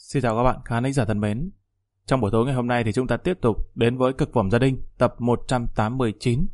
Xin chào các bạn khán thính giả thân mến. Trong buổi tối ngày hôm nay thì chúng ta tiếp tục đến với Cực phẩm gia đình tập 189.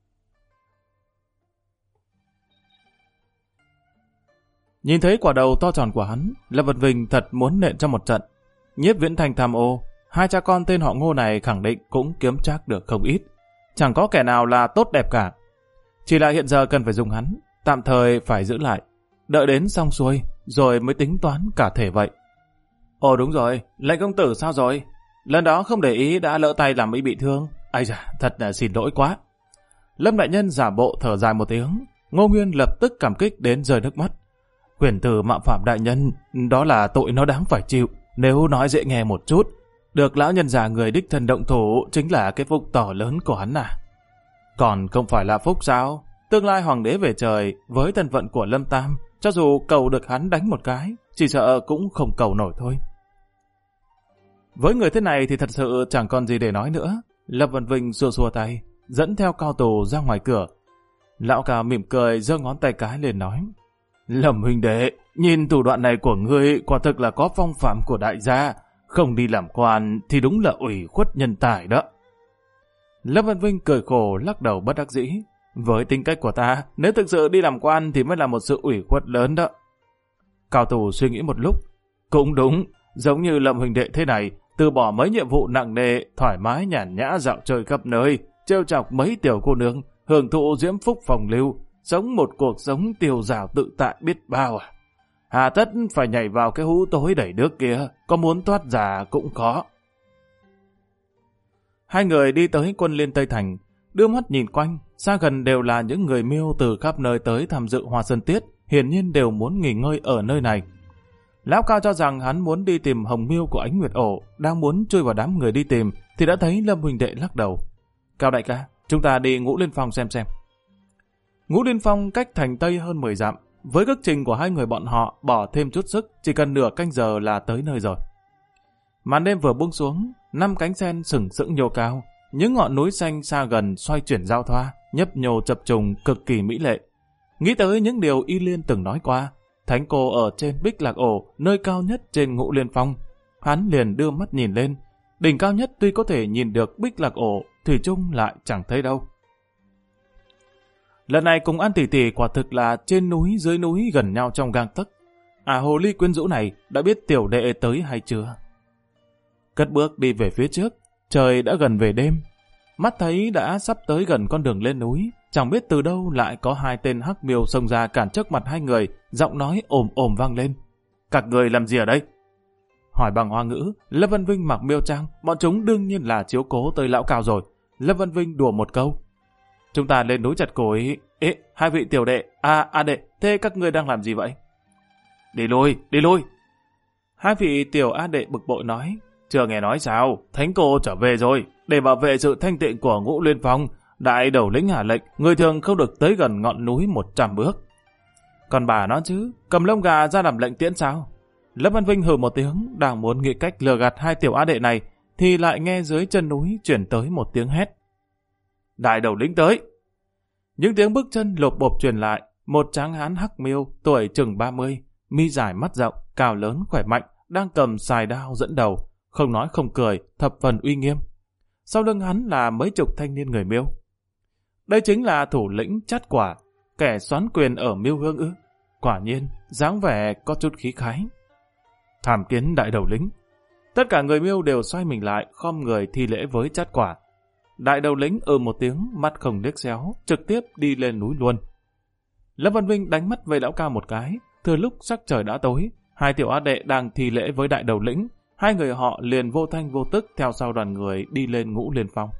Nhìn thấy quả đầu to tròn của hắn, Lâm Vật Vinh thật muốn nện cho một trận. Nhiếp Viễn Thanh tham ô, hai cha con tên họ Ngô này khẳng định cũng kiếm trác được không ít. Chẳng có kẻ nào là tốt đẹp cả. Chỉ là hiện giờ cần phải dùng hắn, tạm thời phải giữ lại. Đợi đến xong xuôi, rồi mới tính toán cả thể vậy. Ồ đúng rồi, lệnh công tử sao rồi? Lần đó không để ý đã lỡ tay làm ý bị thương. Ây da, thật là xin lỗi quá. Lâm đại nhân giả bộ thở dài một tiếng. Ngô Nguyên lập tức cảm kích đến rơi nước mắt. Quyền tử mạo phạm đại nhân, đó là tội nó đáng phải chịu. Nếu nói dễ nghe một chút, được lão nhân già người đích thân động thủ chính là cái phúc to lớn của hắn à. Còn không phải là phúc sao? Tương lai hoàng đế về trời với thân phận của Lâm Tam, cho dù cầu được hắn đánh một cái, chỉ sợ cũng không cầu nổi thôi. Với người thế này thì thật sự chẳng còn gì để nói nữa. Lâm Văn Vinh xua xua tay, dẫn theo Cao Tù ra ngoài cửa. Lão Cao mỉm cười giơ ngón tay cái lên nói: Lâm huynh đệ, nhìn thủ đoạn này của ngươi quả thực là có phong phạm của đại gia, không đi làm quan thì đúng là ủy khuất nhân tài đó. Lâm Văn Vinh cười khổ lắc đầu bất đắc dĩ. Với tính cách của ta, nếu thực sự đi làm quan thì mới là một sự ủy khuất lớn đó. Cao Tù suy nghĩ một lúc. Cũng đúng, giống như Lâm huynh đệ thế này, từ bỏ mấy nhiệm vụ nặng nề, thoải mái nhàn nhã dạo chơi khắp nơi, trêu chọc mấy tiểu cô nương, hưởng thụ diễm phúc phong lưu, sống một cuộc sống tiêu dạo tự tại biết bao à. Hà tất phải nhảy vào cái hũ tối đầy nước kia, có muốn thoát ra cũng khó. Hai người đi tới Quân Liên Tây Thành, đưa mắt nhìn quanh, xa gần đều là những người Miêu từ khắp nơi tới tham dự Hoa Sơn Tiết, hiển nhiên đều muốn nghỉ ngơi ở nơi này. Lão Cao cho rằng hắn muốn đi tìm Hồng Miêu của Ánh Nguyệt Ổ, đang muốn chui vào đám người đi tìm, thì đã thấy Lâm huynh đệ lắc đầu. Cao đại ca, chúng ta đi Ngũ Liên Phong xem. Ngũ Liên Phong cách thành Tây hơn 10 dặm, với cước trình của hai người bọn họ bỏ thêm chút sức, chỉ cần nửa canh giờ là tới nơi rồi. Màn đêm vừa buông xuống, 5 cánh sen sừng sững nhô cao, những ngọn núi xanh xa gần xoay chuyển giao thoa, nhấp nhô chập trùng cực kỳ mỹ lệ. Nghĩ tới những điều Y Liên từng nói qua, Thánh cô ở trên Bích Lạc Ổ, nơi cao nhất trên Ngũ Liên Phong, hắn liền đưa mắt nhìn lên. Đỉnh cao nhất tuy có thể nhìn được Bích Lạc Ổ, thủy chung lại chẳng thấy đâu. Lần này cùng An tỷ tỷ quả thực là trên núi dưới núi gần nhau trong gang tấc. Hồ ly quyến rũ này đã biết tiểu đệ tới hay chưa? Cất bước đi về phía trước, trời đã gần về đêm. Mắt thấy đã sắp tới gần con đường lên núi, chẳng biết từ đâu lại có hai tên hắc miêu xông ra cản trước mặt hai người, giọng nói ồm ồm vang lên. Các người làm gì ở đây? Hỏi bằng Hoa ngữ, Lâm Văn Vinh mặc miêu trang, bọn chúng đương nhiên là chiếu cố tới lão Cao rồi. Lâm Văn Vinh đùa một câu. Chúng ta lên núi chặt cối. Ê, hai vị tiểu đệ, đệ, thế các ngươi đang làm gì vậy? Đi lui. Hai vị tiểu A đệ bực bội nói. Chưa nghe nói sao, Thánh cô trở về rồi, để bảo vệ sự thanh tịnh của Ngũ Liên Phong. Đại đầu lĩnh hạ lệnh, người thường không được tới gần ngọn núi 100 bước. Còn bà nó chứ, cầm lông gà ra làm lệnh tiễn sao? Lâm Văn Vinh hừ một tiếng, đang muốn nghĩ cách lừa gạt hai tiểu á đệ này, thì lại nghe dưới chân núi chuyển tới một tiếng hét. Đại đầu lĩnh tới! Những tiếng bước chân lộp bộp truyền lại, một tráng hán hắc miêu, tuổi chừng 30, mi dài mắt rộng, cao lớn khỏe mạnh, đang cầm sài đao dẫn đầu, không nói không cười, thập phần uy nghiêm. Sau lưng hắn là mấy chục thanh niên người Miêu. Đây chính là thủ lĩnh Chát Quả, kẻ soán quyền ở Miêu Hương ư? Quả nhiên, dáng vẻ có chút khí khái. Tham kiến đại đầu lĩnh. Tất cả người Miêu đều xoay mình lại, khom người thi lễ với Chát Quả. Đại đầu lĩnh một tiếng, mắt không liếc xéo, trực tiếp đi lên núi luôn. Lâm Văn Vinh đánh mắt về lão Cao một cái, thừa lúc sắc trời đã tối, hai tiểu á đệ đang thi lễ với đại đầu lĩnh, hai người họ liền vô thanh vô tức theo sau đoàn người đi lên Ngũ Liên Phong.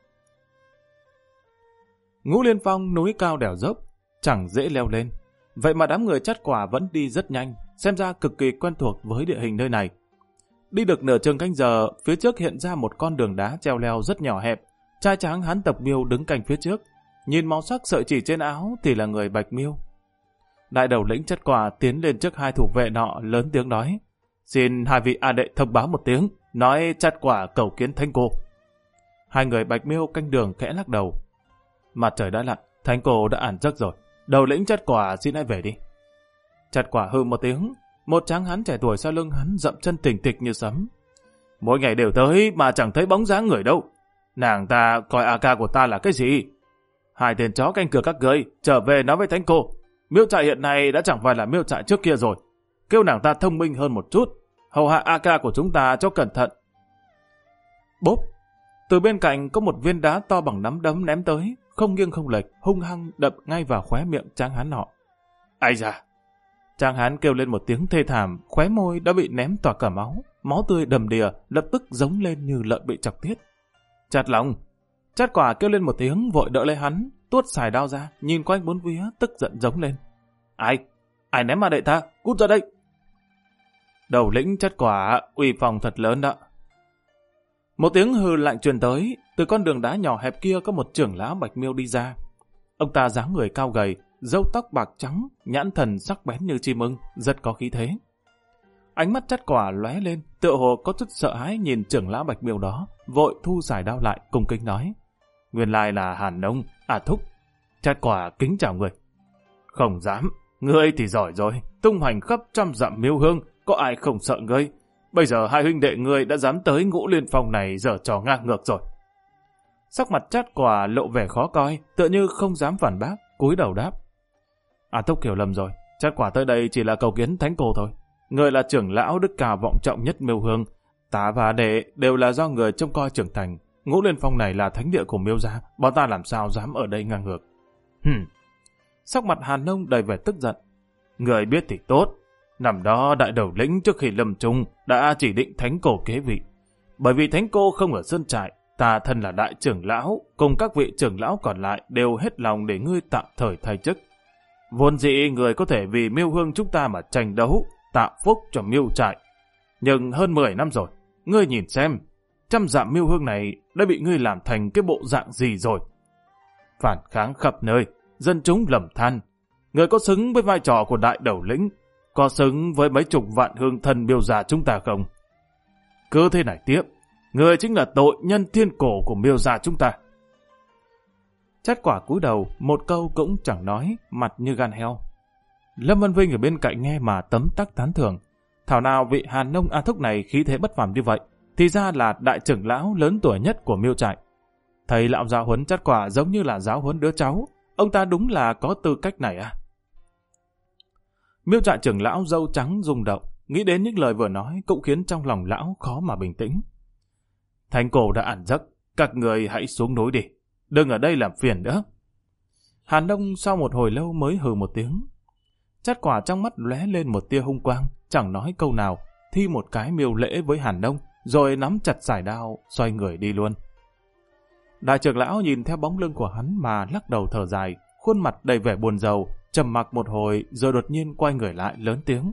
Ngũ Liên Phong núi cao đèo dốc, chẳng dễ leo lên. Vậy mà đám người Chát Quả vẫn đi rất nhanh, xem ra cực kỳ quen thuộc với địa hình nơi này. Đi được nửa chừng canh giờ, phía trước hiện ra một con đường đá treo leo rất nhỏ hẹp. Trai tráng hán tộc Miêu đứng cạnh phía trước, nhìn màu sắc sợi chỉ trên áo thì là người Bạch Miêu. Đại đầu lĩnh Chát Quả tiến lên trước hai thủ vệ nọ lớn tiếng nói: Xin hai vị A đệ thông báo một tiếng, nói Chát Quả cầu kiến Thánh cô. Hai người Bạch Miêu canh đường khẽ lắc đầu. Mặt trời đã lặn, Thánh cô đã ản giấc rồi, đầu lĩnh Chát Quả xin hãy về đi. Chát Quả hừ một tiếng, Một tráng hán trẻ tuổi sau lưng hắn dậm chân tỉnh tịch như sấm. Mỗi ngày đều tới mà chẳng thấy bóng dáng người đâu. Nàng ta coi AK của ta là cái gì? Hai tên chó canh cửa các ngươi trở về nói với thánh cô. Miêu trại hiện nay đã chẳng phải là miêu trại trước kia rồi. Kêu nàng ta thông minh hơn một chút. Hầu hạ AK của chúng ta cho cẩn thận. Bốp! Từ bên cạnh có một viên đá to bằng nắm đấm ném tới, không nghiêng không lệch, hung hăng đập ngay vào khóe miệng tráng hán nọ. Ai da! Tráng hán kêu lên một tiếng thê thảm, khóe môi đã bị ném tỏa cả máu. Máu tươi đầm đìa, lập tức giống lên như lợn bị chọc tiết. Chặt lòng! Chát Quả kêu lên một tiếng, vội đỡ lấy hắn, tuốt xài đao ra, nhìn quanh bốn phía, tức giận giống lên. Ai? Ai ném ma đệ ta? Cút ra đây! Đầu lĩnh Chát Quả uy phong thật lớn đó. Một tiếng hừ lạnh truyền tới, từ con đường đá nhỏ hẹp kia có một trưởng lão Bạch Miêu đi ra. Ông ta dáng người cao gầy, râu tóc bạc trắng, nhãn thần sắc bén như chim ưng, rất có khí thế. Ánh mắt Chát Quả lóe lên, tựa hồ có chút sợ hãi nhìn trưởng lão Bạch Miêu đó, vội thu giải đao lại, cung kính nói: Nguyên lai là Hàn Nông, Thúc. Chát Quả kính chào người. Không dám, ngươi thì giỏi rồi, tung hoành khắp trăm dặm Miêu Hương, có ai không sợ ngươi? Bây giờ hai huynh đệ ngươi đã dám tới Ngũ Liên Phong này giở trò ngang ngược rồi. Sắc mặt Chát Quả lộ vẻ khó coi, tựa như không dám phản bác, cúi đầu đáp: Thúc hiểu lầm rồi, Chát Quả tới đây chỉ là cầu kiến thánh cô thôi. Người là trưởng lão đức cao vọng trọng nhất Miêu Hương, ta và đệ đều là do người trông coi trưởng thành. Ngũ Liên Phong này là thánh địa của Miêu gia, bọn ta làm sao dám ở đây ngang ngược. Sắc mặt Hàn Nông đầy vẻ tức giận. Người biết thì tốt. Năm đó đại đầu lĩnh trước khi lâm chung đã chỉ định thánh cô kế vị. Bởi vì thánh cô không ở sơn trại, ta thân là đại trưởng lão, cùng các vị trưởng lão còn lại đều hết lòng để ngươi tạm thời thay chức. Vốn dĩ người có thể vì Miêu Hương chúng ta mà tranh đấu, tạo phúc cho Miêu trại. Nhưng hơn 10 năm rồi, ngươi nhìn xem, trăm dặm Miêu Hương này đã bị ngươi làm thành cái bộ dạng gì rồi. Phản kháng khắp nơi, dân chúng lầm than. Ngươi có xứng với vai trò của đại đầu lĩnh, có xứng với mấy chục vạn hương thân Miêu gia chúng ta không? Cứ thế này tiếp, ngươi chính là tội nhân thiên cổ của Miêu gia chúng ta. Chát Quả cúi đầu, một câu cũng chẳng nói, mặt như gan heo. Lâm Văn Vinh ở bên cạnh nghe mà tấm tắc tán thưởng. Thảo nào vị Hàn Nông Thúc này khí thế bất phàm như vậy, thì ra là đại trưởng lão lớn tuổi nhất của Miêu trại. Thầy lão giáo huấn Chát Quả giống như là giáo huấn đứa cháu, ông ta đúng là có tư cách này à? Miêu trại trưởng lão râu trắng rung động, nghĩ đến những lời vừa nói cũng khiến trong lòng lão khó mà bình tĩnh. Thánh cổ đã ẩn giấc, các người hãy xuống núi đi, đừng ở đây làm phiền nữa. Hàn Nông sau một hồi lâu mới hừ một tiếng. Chát Quả trong mắt lóe lên một tia hung quang, chẳng nói câu nào, thi một cái miêu lễ với Hàn Nông, rồi nắm chặt sải đao, xoay người đi luôn. Đại trưởng lão nhìn theo bóng lưng của hắn mà lắc đầu thở dài, khuôn mặt đầy vẻ buồn rầu, trầm mặc một hồi rồi đột nhiên quay người lại lớn tiếng.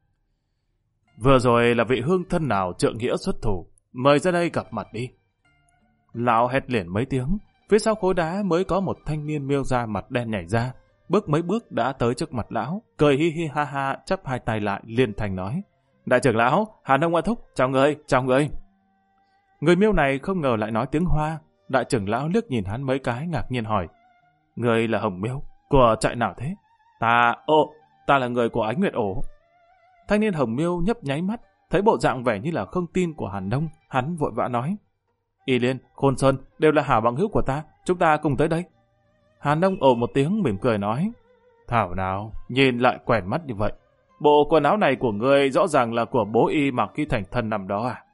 Vừa rồi là vị hương thân nào trượng nghĩa xuất thủ, mời ra đây gặp mặt đi. Lão hét liền mấy tiếng, phía sau khối đá mới có một thanh niên Miêu gia mặt đen nhảy ra, bước mấy bước đã tới trước mặt lão, cười hi hi ha ha, chắp hai tay lại liên thanh nói: Đại trưởng lão, Hàn Nông Thúc, chào người, chào người. Người Miêu này không ngờ lại nói tiếng Hoa. Đại trưởng lão liếc nhìn hắn mấy cái ngạc nhiên hỏi: Người là Hồng Miêu, của trại nào thế? Ta là người của Ánh Nguyệt Ổ. Thanh niên Hồng Miêu nhấp nháy mắt, thấy bộ dạng vẻ như là không tin của Hàn Nông, hắn vội vã nói: Y Liên, Khôn Sơn đều là hảo bằng hữu của ta, chúng ta cùng tới đây. Hàn Nông ồ một tiếng mỉm cười nói: Thảo nào, nhìn lại quen mắt như vậy. Bộ quần áo này của ngươi rõ ràng là của bố y mặc khi thành thân năm đó à?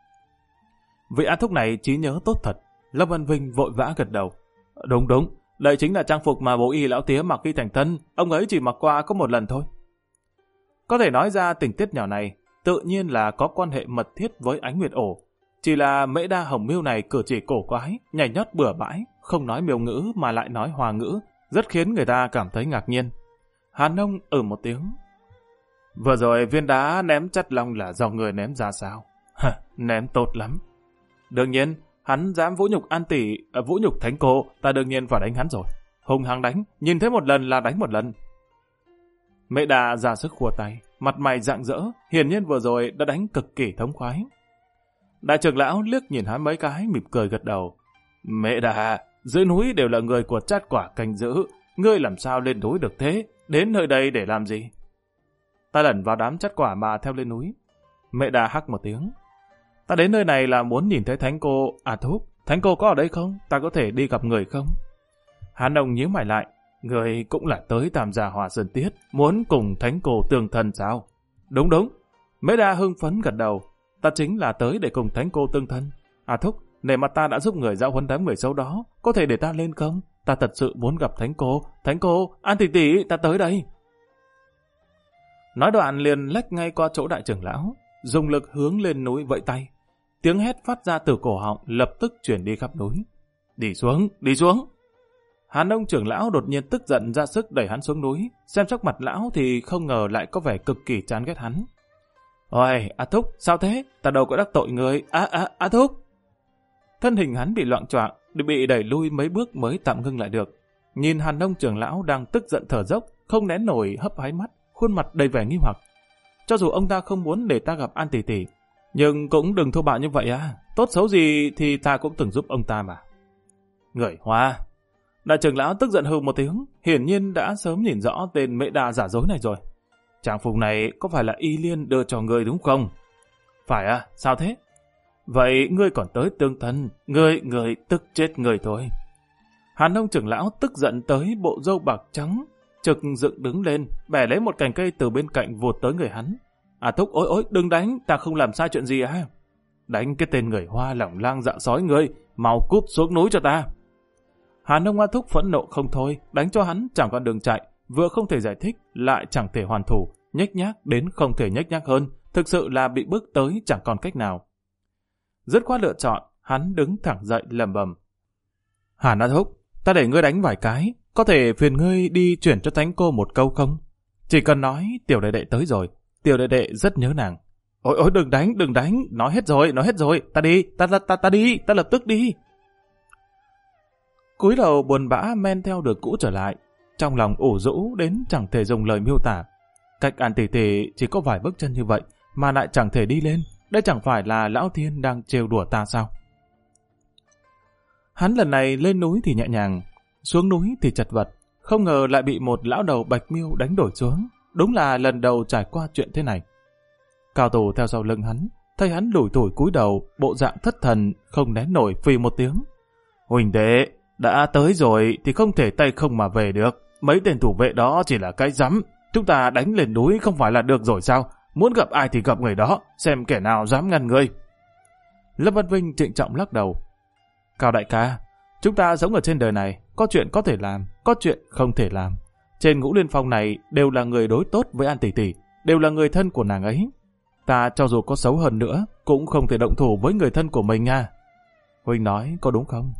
Vị Thúc này trí nhớ tốt thật. Lâm Văn Vinh vội vã gật đầu. Đúng, đây chính là trang phục mà bố y lão tía mặc khi thành thân, ông ấy chỉ mặc qua có một lần thôi. Có thể nói ra tình tiết nhỏ này, tự nhiên là có quan hệ mật thiết với Ánh Nguyệt Ổ. Chỉ là Mễ Đa Hồng Miêu này cử chỉ cổ quái, nhảy nhót bừa bãi, không nói Miêu ngữ mà lại nói Hoa ngữ, rất khiến người ta cảm thấy ngạc nhiên. Hàn Nông một tiếng. Vừa rồi viên đá ném Chát Long là do người ném ra sao? Ném tốt lắm. Đương nhiên, hắn dám vũ nhục An tỷ, vũ nhục thánh cô, ta đương nhiên phải đánh hắn rồi. Hùng hăng đánh, nhìn thấy một lần là đánh một lần. Mễ Đa ra sức khua tay, mặt mày rạng rỡ, hiển nhiên vừa rồi đã đánh cực kỳ thống khoái. Đại trưởng lão liếc nhìn hắn mấy cái, mỉm cười gật đầu. Mễ Đa, dưới núi đều là người của Chát Quả canh giữ, ngươi làm sao lên núi được thế, đến nơi đây để làm gì? Ta lẩn vào đám chất quả mà theo lên núi. Mẹ Đà hắc một tiếng. Ta đến nơi này là muốn nhìn thấy thánh cô A Thúc. Thánh cô có ở đây không? Ta có thể đi gặp người không? Hàn Đông nhíu mày lại. Người cũng là tới tham gia Hòa Sơn Tiết, muốn cùng thánh cô tương thân sao? Đúng đúng. Mễ Đa hưng phấn gật đầu. Ta chính là tới để cùng thánh cô tương thân. A Thúc, nể mặt ta đã giúp người giáo huấn đám người xấu đó, có thể để ta lên không? Ta thật sự muốn gặp thánh cô. Thánh cô, An tỷ tỷ, ta tới đây. Nói đoạn liền lách ngay qua chỗ đại trưởng lão, dùng lực hướng lên núi vẫy tay. Tiếng hét phát ra từ cổ họng lập tức chuyển đi khắp núi. Đi xuống, đi xuống. Hàn Đông trưởng lão đột nhiên tức giận ra sức đẩy hắn xuống núi, xem sắc mặt lão thì không ngờ lại có vẻ cực kỳ chán ghét hắn. Ôi, A Thúc, sao thế? Ta đâu có đắc tội người. A Thúc. Thân hình hắn bị loạng choạng, bị đẩy lui mấy bước mới tạm ngưng lại được. Nhìn Hàn Đông trưởng lão đang tức giận thở dốc, không nén nổi hấp háy mắt, khuôn mặt đầy vẻ nghi hoặc. Cho dù ông ta không muốn để ta gặp An tỷ tỷ, nhưng cũng đừng thô bạo như vậy à. Tốt xấu gì thì ta cũng từng giúp ông ta mà. Người Hoa. Đại trưởng lão tức giận hừ một tiếng, hiển nhiên đã sớm nhìn rõ tên Mễ Đa giả dối này rồi. Trang phục này có phải là Y Liên đưa cho ngươi đúng không? Phải à, sao thế? Vậy ngươi còn tới tương thân, ngươi tức chết người thôi. Hàn Đông trưởng lão tức giận tới bộ râu bạc trắng, trực dựng đứng lên, bẻ lấy một cành cây từ bên cạnh vụt tới người hắn. À Thúc, ôi, đừng đánh, ta không làm sai chuyện gì à? Đánh cái tên người Hoa lỏng lang dạ sói ngươi, mau cút xuống núi cho ta. Hàn Đông A Thúc phẫn nộ không thôi, đánh cho hắn chẳng còn đường chạy, vừa không thể giải thích, lại chẳng thể hoàn thủ, nhếch nhác đến không thể nhếch nhác hơn, thực sự là bị bước tới chẳng còn cách nào. Dứt khoát lựa chọn, hắn đứng thẳng dậy lầm bầm. Hàn A Thúc, ta để ngươi đánh vài cái, có thể phiền ngươi đi chuyển cho thánh cô một câu không? Chỉ cần nói tiểu đệ đệ tới rồi, tiểu đệ đệ rất nhớ nàng. Ôi đừng đánh, nói hết rồi, ta đi, ta lập tức đi. Cúi đầu buồn bã men theo đường cũ trở lại, trong lòng ủ rũ đến chẳng thể dùng lời miêu tả. Cách An tỷ tỷ chỉ có vài bước chân như vậy mà lại chẳng thể đi lên, đây chẳng phải là Lão Thiên đang trêu đùa ta sao? Hắn lần này lên núi thì nhẹ nhàng, xuống núi thì chật vật, không ngờ lại bị một lão đầu bạch miêu đánh đổi xuống, đúng là lần đầu trải qua chuyện thế này. Cao thủ theo sau lưng hắn, thấy hắn lủi thủi cúi đầu, bộ dạng thất thần, không nén nổi phì một tiếng. Huỳnh đệ, đã tới rồi thì không thể tay không mà về được. Mấy tên thủ vệ đó chỉ là cái rắm. Chúng ta đánh lên núi không phải là được rồi sao? Muốn gặp ai thì gặp người đó, xem kẻ nào dám ngăn ngươi. Lâm Văn Vinh trịnh trọng lắc đầu. Cao đại ca, chúng ta sống ở trên đời này, có chuyện có thể làm, có chuyện không thể làm. Trên Ngũ Liên Phong này đều là người đối tốt với An tỷ tỷ, đều là người thân của nàng ấy. Ta cho dù có xấu hơn nữa, cũng không thể động thủ với người thân của mình nha. Huynh nói có đúng không?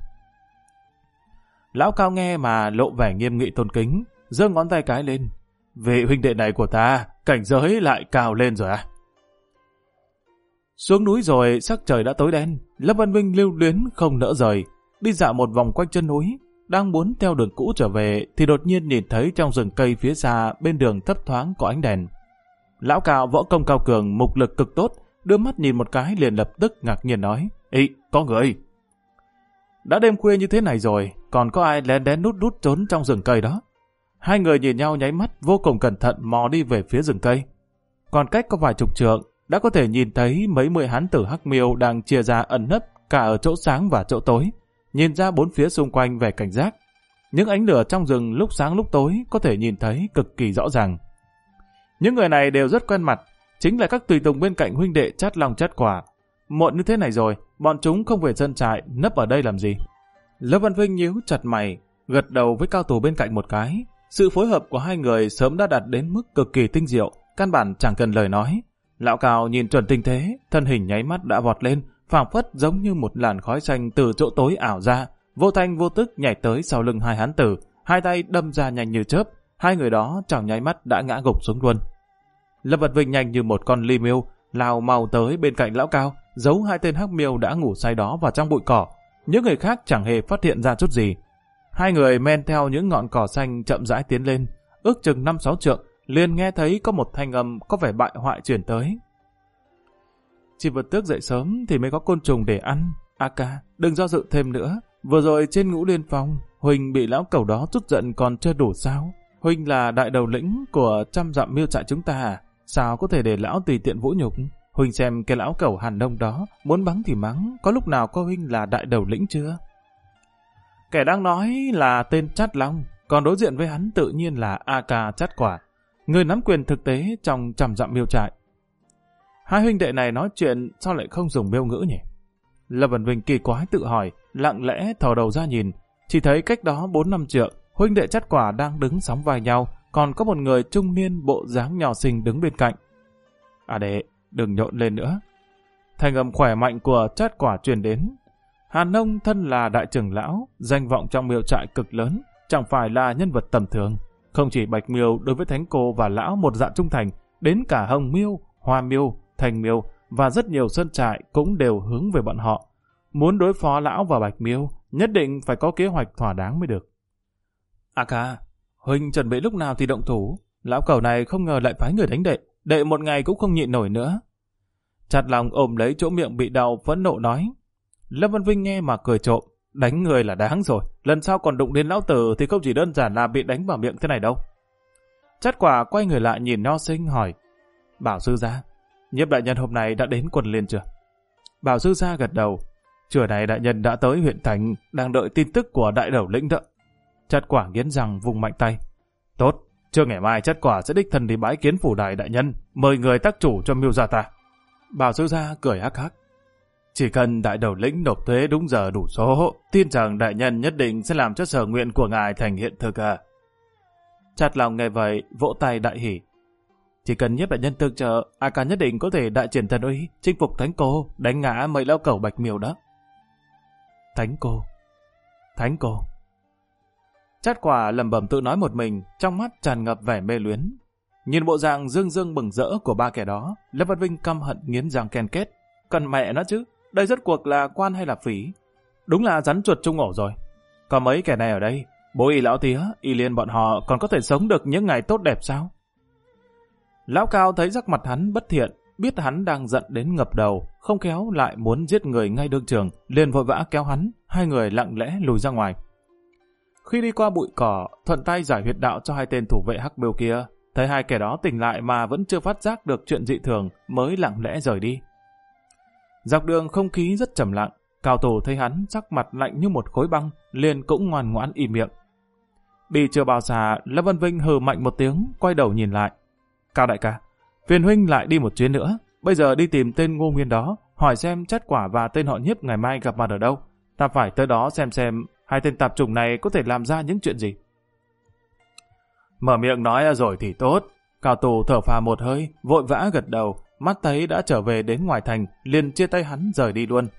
Lão Cao nghe mà lộ vẻ nghiêm nghị tôn kính, giơ ngón tay cái lên. Vị huynh đệ này của ta, cảnh giới lại cao lên rồi à? Xuống núi rồi, sắc trời đã tối đen. Lâm Văn Vinh lưu luyến không nỡ rời, đi dạo một vòng quanh chân núi. Đang muốn theo đường cũ trở về, thì đột nhiên nhìn thấy trong rừng cây phía xa bên đường thấp thoáng có ánh đèn. Lão Cao võ công cao cường, mục lực cực tốt, đưa mắt nhìn một cái liền lập tức ngạc nhiên nói. Ý, có người. Đã đêm khuya như thế này rồi, còn có ai lén đén nút nút trốn trong rừng cây đó? Hai người nhìn nhau nháy mắt vô cùng cẩn thận mò đi về phía rừng cây. Còn cách có vài chục trượng, đã có thể nhìn thấy mấy mươi hán tử hắc miêu đang chia ra ẩn nấp cả ở chỗ sáng và chỗ tối, nhìn ra bốn phía xung quanh vẻ cảnh giác. Những ánh lửa trong rừng lúc sáng lúc tối có thể nhìn thấy cực kỳ rõ ràng. Những người này đều rất quen mặt, chính là các tùy tùng bên cạnh huynh đệ Chát Long Chát Quả. Muộn như thế này rồi, bọn chúng không về sân trại, nấp ở đây làm gì? Lâm Văn Vinh nhíu chặt mày, gật đầu với cao thủ bên cạnh một cái. Sự phối hợp của hai người sớm đã đạt đến mức cực kỳ tinh diệu, căn bản chẳng cần lời nói. Lão Cao nhìn chuẩn tình thế, thân hình nháy mắt đã vọt lên, phảng phất giống như một làn khói xanh từ chỗ tối ảo ra, vô thanh vô tức nhảy tới sau lưng hai hán tử, hai tay đâm ra nhanh như chớp, hai người đó trong nháy mắt đã ngã gục xuống luôn. Lâm Văn Vinh nhanh như một con ly miêu, lao mau tới bên cạnh Lão Cao, giấu hai tên hắc miêu đã ngủ say đó vào trong bụi cỏ. Những người khác chẳng hề phát hiện ra chút gì. Hai người men theo những ngọn cỏ xanh chậm rãi tiến lên, ước chừng 5-6 trượng, liền nghe thấy có một thanh âm có vẻ bại hoại truyền tới. Chỉ vật tước dậy sớm thì mới có côn trùng để ăn. A ca, đừng do dự thêm nữa. Vừa rồi trên Ngũ Liên Phong, Huỳnh bị lão cẩu đó trút giận còn chưa đủ sao? Huỳnh là đại đầu lĩnh của 100 dặm miêu trại chúng ta à? Sao có thể để lão tùy tiện vũ nhục? Huynh xem cái lão cẩu Hàn Đông đó, muốn mắng thì mắng, có lúc nào coi Huynh là đại đầu lĩnh chưa? Kẻ đang nói là tên Chát Long, còn đối diện với hắn tự nhiên là AK Chát Quả, người nắm quyền thực tế trong 100 dặm miêu trại. Hai huynh đệ này nói chuyện sao lại không dùng miêu ngữ nhỉ? Lâm Vân Vinh kỳ quái tự hỏi, lặng lẽ thò đầu ra nhìn, chỉ thấy cách đó 4-5 trượng, huynh đệ Chát Quả đang đứng sóng vai nhau, còn có một người trung niên bộ dáng nhỏ xinh đứng bên cạnh. À đệ, đừng nhộn lên nữa. Thanh âm khỏe mạnh của Chát Quả truyền đến. Hàn Nông thân là đại trưởng lão, danh vọng trong miêu trại cực lớn, chẳng phải là nhân vật tầm thường. Không chỉ Bạch Miêu đối với Thánh Cô và lão một dạ trung thành, đến cả Hồng Miêu, Hoa Miêu, Thành Miêu và rất nhiều sơn trại cũng đều hướng về bọn họ. Muốn đối phó lão và Bạch Miêu, nhất định phải có kế hoạch thỏa đáng mới được. Ca, huynh chuẩn bị lúc nào thì động thủ. Lão cẩu này không ngờ lại phái người đánh đệ, đệ một ngày cũng không nhịn nổi nữa. Chặt lòng ôm lấy chỗ miệng bị đau phẫn nộ nói. Lâm Vân Vinh nghe mà cười trộm, đánh người là đáng rồi, lần sau còn đụng đến lão tử thì không chỉ đơn giản là bị đánh vào miệng thế này đâu. Chát Quả quay người lại nhìn Nho Sinh hỏi, Bảo sư gia, Nhiếp đại nhân hôm nay đã đến Quân Liên chưa? Bảo sư gia gật đầu, trưa nay đại nhân đã tới huyện thành, đang đợi tin tức của đại đầu lĩnh đó. Chát Quả nghiến răng vùng mạnh tay, tốt, trưa ngày mai Chát Quả sẽ đích thân đi bái kiến phủ đại nhân, mời người tác chủ cho Miêu gia ta. Bảo sư gia cười hắc hắc, chỉ cần đại đầu lĩnh nộp thuế đúng giờ đủ số, tin rằng đại nhân nhất định sẽ làm cho sở nguyện của ngài thành hiện thực à. Chát lòng nghe vậy, vỗ tay đại hỉ. Chỉ cần Nhiếp đại nhân tương trợ, ca nhất định có thể đại triển thần uy, chinh phục Thánh Cô, đánh ngã mấy lão cẩu Bạch Miêu đó. Thánh Cô. Chát Quả lẩm bẩm tự nói một mình, trong mắt tràn ngập vẻ mê luyến. Nhìn bộ dạng dương dương bừng rỡ của ba kẻ đó, Lâm Văn Vinh căm hận nghiến răng ken kết. Cần mẹ nó chứ, đây rốt cuộc là quan hay là phỉ? Đúng là rắn chuột chung ổ rồi. Có mấy kẻ này ở đây, bố Y lão tía, Y Liên bọn họ còn có thể sống được những ngày tốt đẹp sao? Lão Cao thấy sắc mặt hắn bất thiện, biết hắn đang giận đến ngập đầu, không khéo lại muốn giết người ngay đương trường, liền vội vã kéo hắn, hai người lặng lẽ lùi ra ngoài. Khi đi qua bụi cỏ, thuận tay giải huyệt đạo cho hai tên thủ vệ hắc bêu kia, thấy hai kẻ đó tỉnh lại mà vẫn chưa phát giác được chuyện dị thường, mới lặng lẽ rời đi. Dọc đường không khí rất trầm lặng, Cao Thủ thấy hắn sắc mặt lạnh như một khối băng, liền cũng ngoan ngoãn im miệng. Đi chưa bao xa, Lâm Văn Vinh hừ mạnh một tiếng, quay đầu nhìn lại. Cao đại ca, phiền huynh lại đi một chuyến nữa, bây giờ đi tìm tên Ngô Nguyên đó, hỏi xem Chát Quả và tên họ Nhiếp ngày mai gặp mặt ở đâu. Ta phải tới đó xem hai tên tạp chủng này có thể làm ra những chuyện gì. Mở miệng nói rồi thì tốt. Cao Thủ thở phào một hơi, vội vã gật đầu, mắt thấy đã trở về đến ngoài thành, liền chia tay hắn rời đi luôn.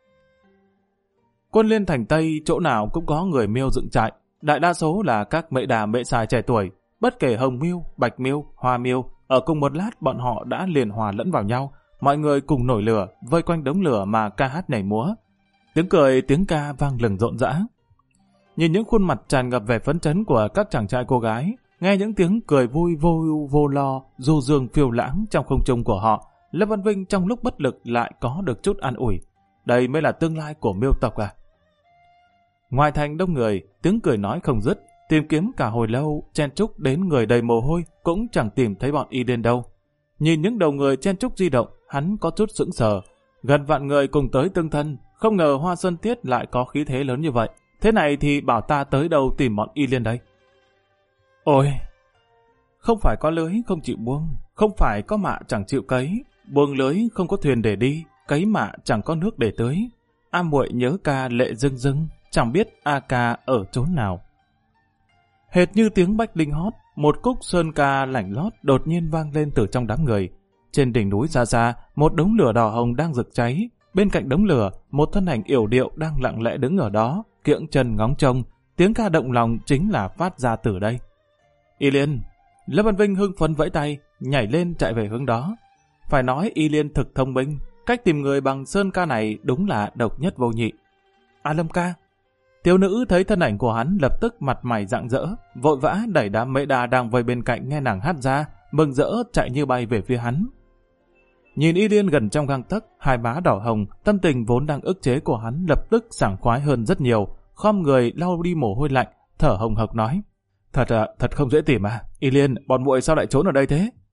Quân Liên thành Tây chỗ nào cũng có người Miêu dựng trại, đại đa số là các mệ đà mệ xài trẻ tuổi, bất kể Hồng Miêu, Bạch Miêu, Hoa Miêu, ở cùng một lát bọn họ đã liền hòa lẫn vào nhau, mọi người cùng nổi lửa, vây quanh đống lửa mà ca hát nhảy múa. Tiếng cười, tiếng ca vang lừng rộn rã. Nhìn những khuôn mặt tràn ngập vẻ phấn chấn của các chàng trai cô gái, nghe những tiếng cười vui vô lo, du dương phiêu lãng trong không trung của họ, Lâm Văn Vinh trong lúc bất lực lại có được chút an ủi. Đây mới là tương lai của Miêu tộc à? Ngoài thành đông người, tiếng cười nói không dứt, tìm kiếm cả hồi lâu, chen chúc đến người đầy mồ hôi cũng chẳng tìm thấy bọn Y Liên đâu. Nhìn những đầu người chen chúc di động, hắn có chút sững sờ. Gần vạn người cùng tới tương thân, không ngờ Hoa Xuân Tiết lại có khí thế lớn như vậy. Thế này thì bảo ta tới đâu tìm bọn Y Liên đây? Ôi! Không phải có lưới không chịu buông, không phải có mạ chẳng chịu cấy, buông lưới không có thuyền để đi, cấy mạ chẳng có nước để tưới. A muội nhớ ca lệ rưng rưng, chẳng biết A ca ở chốn nào. Hệt như tiếng bách linh hót, một khúc sơn ca lảnh lót đột nhiên vang lên từ trong đám người. Trên đỉnh núi xa xa, một đống lửa đỏ hồng đang rực cháy. Bên cạnh đống lửa, một thân ảnh yểu điệu đang lặng lẽ đứng ở đó, kiễng chân ngóng trông. Tiếng ca động lòng chính là phát ra từ đây. Y Liên! Lâm Văn Vinh hưng phấn vẫy tay, nhảy lên chạy về hướng đó. Phải nói Y Liên thực thông minh, cách tìm người bằng sơn ca này đúng là độc nhất vô nhị. A Lâm ca! Thiếu nữ thấy thân ảnh của hắn lập tức mặt mày rạng rỡ, vội vã đẩy đám mễ đà đang vây bên cạnh nghe nàng hát ra, mừng rỡ chạy như bay về phía hắn. Nhìn Y Liên gần trong gang tấc, hai má đỏ hồng, tâm tình vốn đang ức chế của hắn lập tức sảng khoái hơn rất nhiều, khom người lau đi mồ hôi lạnh, thở hồng hộc nói: Thật không dễ tìm à, Y Liên, bọn muội sao lại trốn ở đây thế?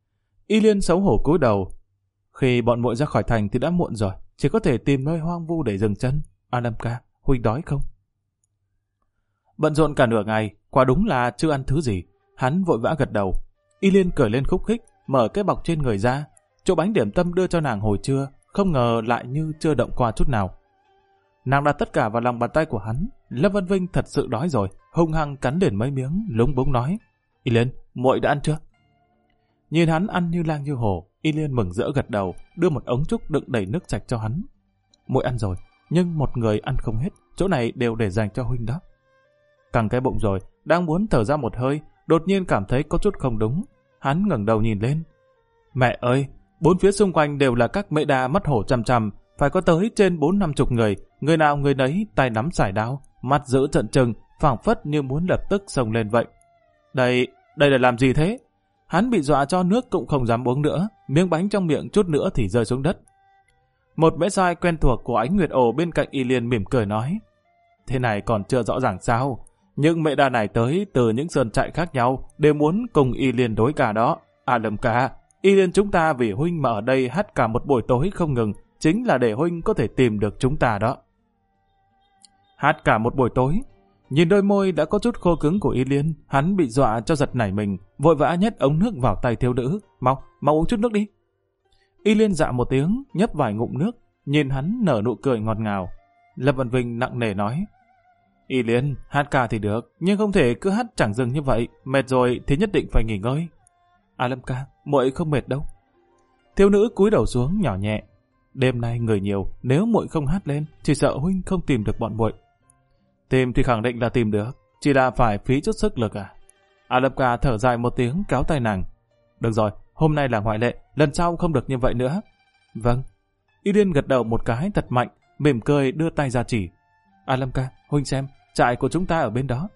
Y Liên xấu hổ cúi đầu. Khi bọn muội ra khỏi thành thì đã muộn rồi, chỉ có thể tìm nơi hoang vu để dừng chân. A Lâm ca, huynh đói không? Bận rộn cả nửa ngày, quả đúng là chưa ăn thứ gì. Hắn vội vã gật đầu. Y Liên cười lên khúc khích, mở cái bọc trên người ra. Chỗ bánh điểm tâm đưa cho nàng hồi trưa, không ngờ lại như chưa động qua chút nào. Nàng đặt tất cả vào lòng bàn tay của hắn. Lâm Vân Vinh thật sự đói rồi, hung hăng cắn đến mấy miếng, lúng búng nói: Y Liên, muội đã ăn chưa? Nhìn hắn ăn như lang như hổ, Y Liên mừng rỡ gật đầu, đưa một ống trúc đựng đầy nước sạch cho hắn. Muội ăn rồi, nhưng một người ăn không hết, chỗ này đều để dành cho huynh đó. Căng cái bụng rồi, đang muốn thở ra một hơi, đột nhiên cảm thấy có chút không đúng. Hắn ngẩng đầu nhìn lên. Mẹ ơi, bốn phía xung quanh đều là các mễ đa mắt hổ chằm chằm, phải có tới trên 40-50 người, người nào người nấy tay nắm sải đao, mắt giữ trận trừng, phảng phất như muốn lập tức xông lên vậy. Đây là làm gì thế? Hắn bị dọa cho nước cũng không dám uống nữa, miếng bánh trong miệng chút nữa thì rơi xuống đất. Một mễ sai quen thuộc của Ánh Nguyệt Ổ bên cạnh Y Liên mỉm cười nói: Thế này còn chưa rõ ràng sao? Nhưng mẹ đa này tới từ những sơn trại khác nhau đều muốn cùng Y Liên đối cả đó. À Lâm ca, Y Liên chúng ta vì huynh mà ở đây hát cả một buổi tối không ngừng, chính là để huynh có thể tìm được chúng ta đó. Hát cả một buổi tối. Nhìn đôi môi đã có chút khô cứng của Y Liên, hắn bị dọa cho giật nảy mình, vội vã nhét ống nước vào tay thiếu nữ. Mau uống chút nước đi. Y Liên dạ một tiếng, nhấp vài ngụm nước, nhìn hắn nở nụ cười ngọt ngào. Lâm Vân Vinh nặng nề nói: Y Liên, hát ca thì được, nhưng không thể cứ hát chẳng dừng như vậy, mệt rồi thì nhất định phải nghỉ ngơi. À Lâm ca, muội không mệt đâu. Thiếu nữ cúi đầu xuống nhỏ nhẹ: Đêm nay người nhiều, nếu muội không hát lên, chỉ sợ huynh không tìm được bọn muội. Tìm thì khẳng định là tìm được, chỉ là phải phí chút sức lực à. À Lâm ca thở dài một tiếng kéo tay nàng: Được rồi, hôm nay là ngoại lệ, lần sau không được như vậy nữa. Vâng. Y Liên gật đầu một cái thật mạnh, mỉm cười đưa tay ra chỉ: À Lâm ca, huynh xem, trại của chúng ta ở bên đó.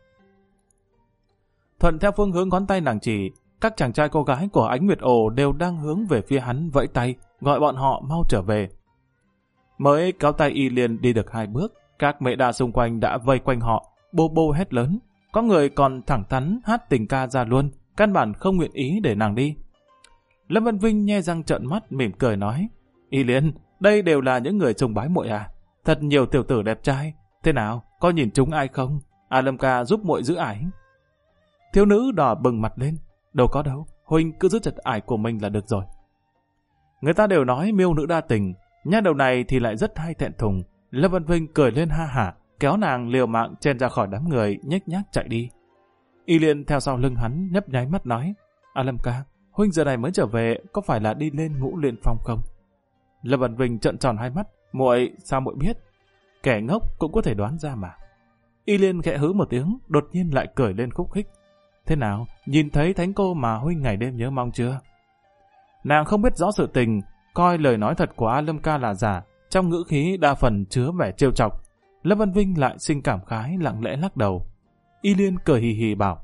Thuận theo phương hướng ngón tay nàng chỉ, các chàng trai cô gái của Ánh Nguyệt Ổ đều đang hướng về phía hắn vẫy tay, gọi bọn họ mau trở về. Mới kéo tay Y Liên đi được 2 bước, các mẹ đa xung quanh đã vây quanh họ, bô bô hét lớn. Có người còn thẳng thắn hát tình ca ra luôn, căn bản không nguyện ý để nàng đi. Lâm Vân Vinh nhe răng trợn mắt mỉm cười nói: Y Liên, đây đều là những người sùng bái muội à? Thật nhiều tiểu tử đẹp trai, thế nào, có nhìn chúng ai không? À Lâm ca giúp muội giữ ải. Thiếu nữ đỏ bừng mặt lên: Đâu có đâu, huynh cứ giữ chặt ải của mình là được rồi. Người ta đều nói miêu nữ đa tình, nha đầu này thì lại rất hay thẹn thùng. Lâm Vân Vinh cười lên ha hả, kéo nàng liều mạng chen ra khỏi đám người, nhếch nhác chạy đi. Y Liên theo sau lưng hắn nhấp nháy mắt nói: À Lâm ca, huynh giờ này mới trở về, có phải là đi lên Ngũ Liên Phong không? Lâm Vân Vinh trợn tròn hai mắt: Muội, sao muội biết? Kẻ ngốc cũng có thể đoán ra mà. Y Liên khẽ hứ một tiếng, đột nhiên lại cười lên khúc khích: Thế nào, nhìn thấy thánh cô mà huynh ngày đêm nhớ mong chưa? Nàng không biết rõ sự tình, coi lời nói thật của A Lâm ca là giả, trong ngữ khí đa phần chứa vẻ trêu chọc. Lâm Vân Vinh lại sinh cảm khái lặng lẽ lắc đầu. Y Liên cười hì hì bảo: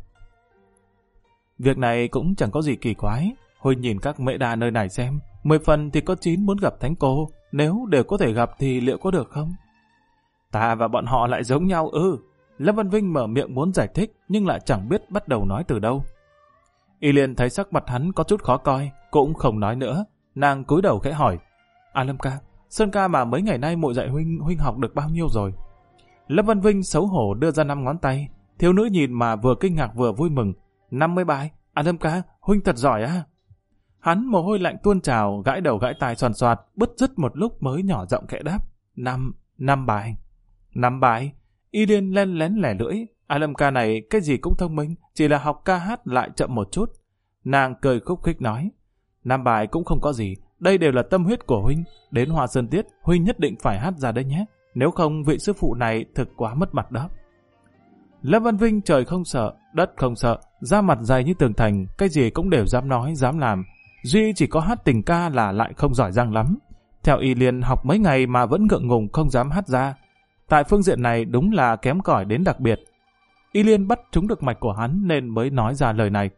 Việc này cũng chẳng có gì kỳ quái, huynh nhìn các mễ đa nơi này xem, 10 phần thì có 9 muốn gặp thánh cô, nếu đều có thể gặp thì liệu có được không? Ta và bọn họ lại giống nhau ư? Lâm Vân Vinh mở miệng muốn giải thích nhưng lại chẳng biết bắt đầu nói từ đâu. Y Liên thấy sắc mặt hắn có chút khó coi, cũng không nói nữa. Nàng cúi đầu khẽ hỏi: À Lâm ca, sơn ca mà mấy ngày nay muội dạy huynh học được bao nhiêu rồi? Lâm Vân Vinh xấu hổ đưa ra 5 ngón tay. Thiếu nữ nhìn mà vừa kinh ngạc vừa vui mừng: 50 bài, À Lâm ca, huynh thật giỏi á. Hắn mồ hôi lạnh tuôn trào, gãi đầu gãi tai xoàn xoạt, bứt rứt một lúc mới nhỏ giọng khẽ đáp: 5 bài. 5 bài? Y Liên len lén lẻ lưỡi. À Lâm ca này cái gì cũng thông minh, chỉ là học ca hát lại chậm một chút. Nàng cười khúc khích nói: 5 bài cũng không có gì, đây đều là tâm huyết của huynh. Đến Hoa Sơn Tiết, huynh nhất định phải hát ra đấy nhé. Nếu không vị sư phụ này thực quá mất mặt đó. Lâm Văn Vinh trời không sợ, đất không sợ, da mặt dày như tường thành, cái gì cũng đều dám nói, dám làm. Duy chỉ có hát tình ca là lại không giỏi giang lắm. Theo Y Liên học mấy ngày mà vẫn ngượng ngùng không dám hát ra. Tại phương diện này đúng là kém cỏi đến đặc biệt. Y Liên bắt trúng được mạch của hắn nên mới nói ra lời này.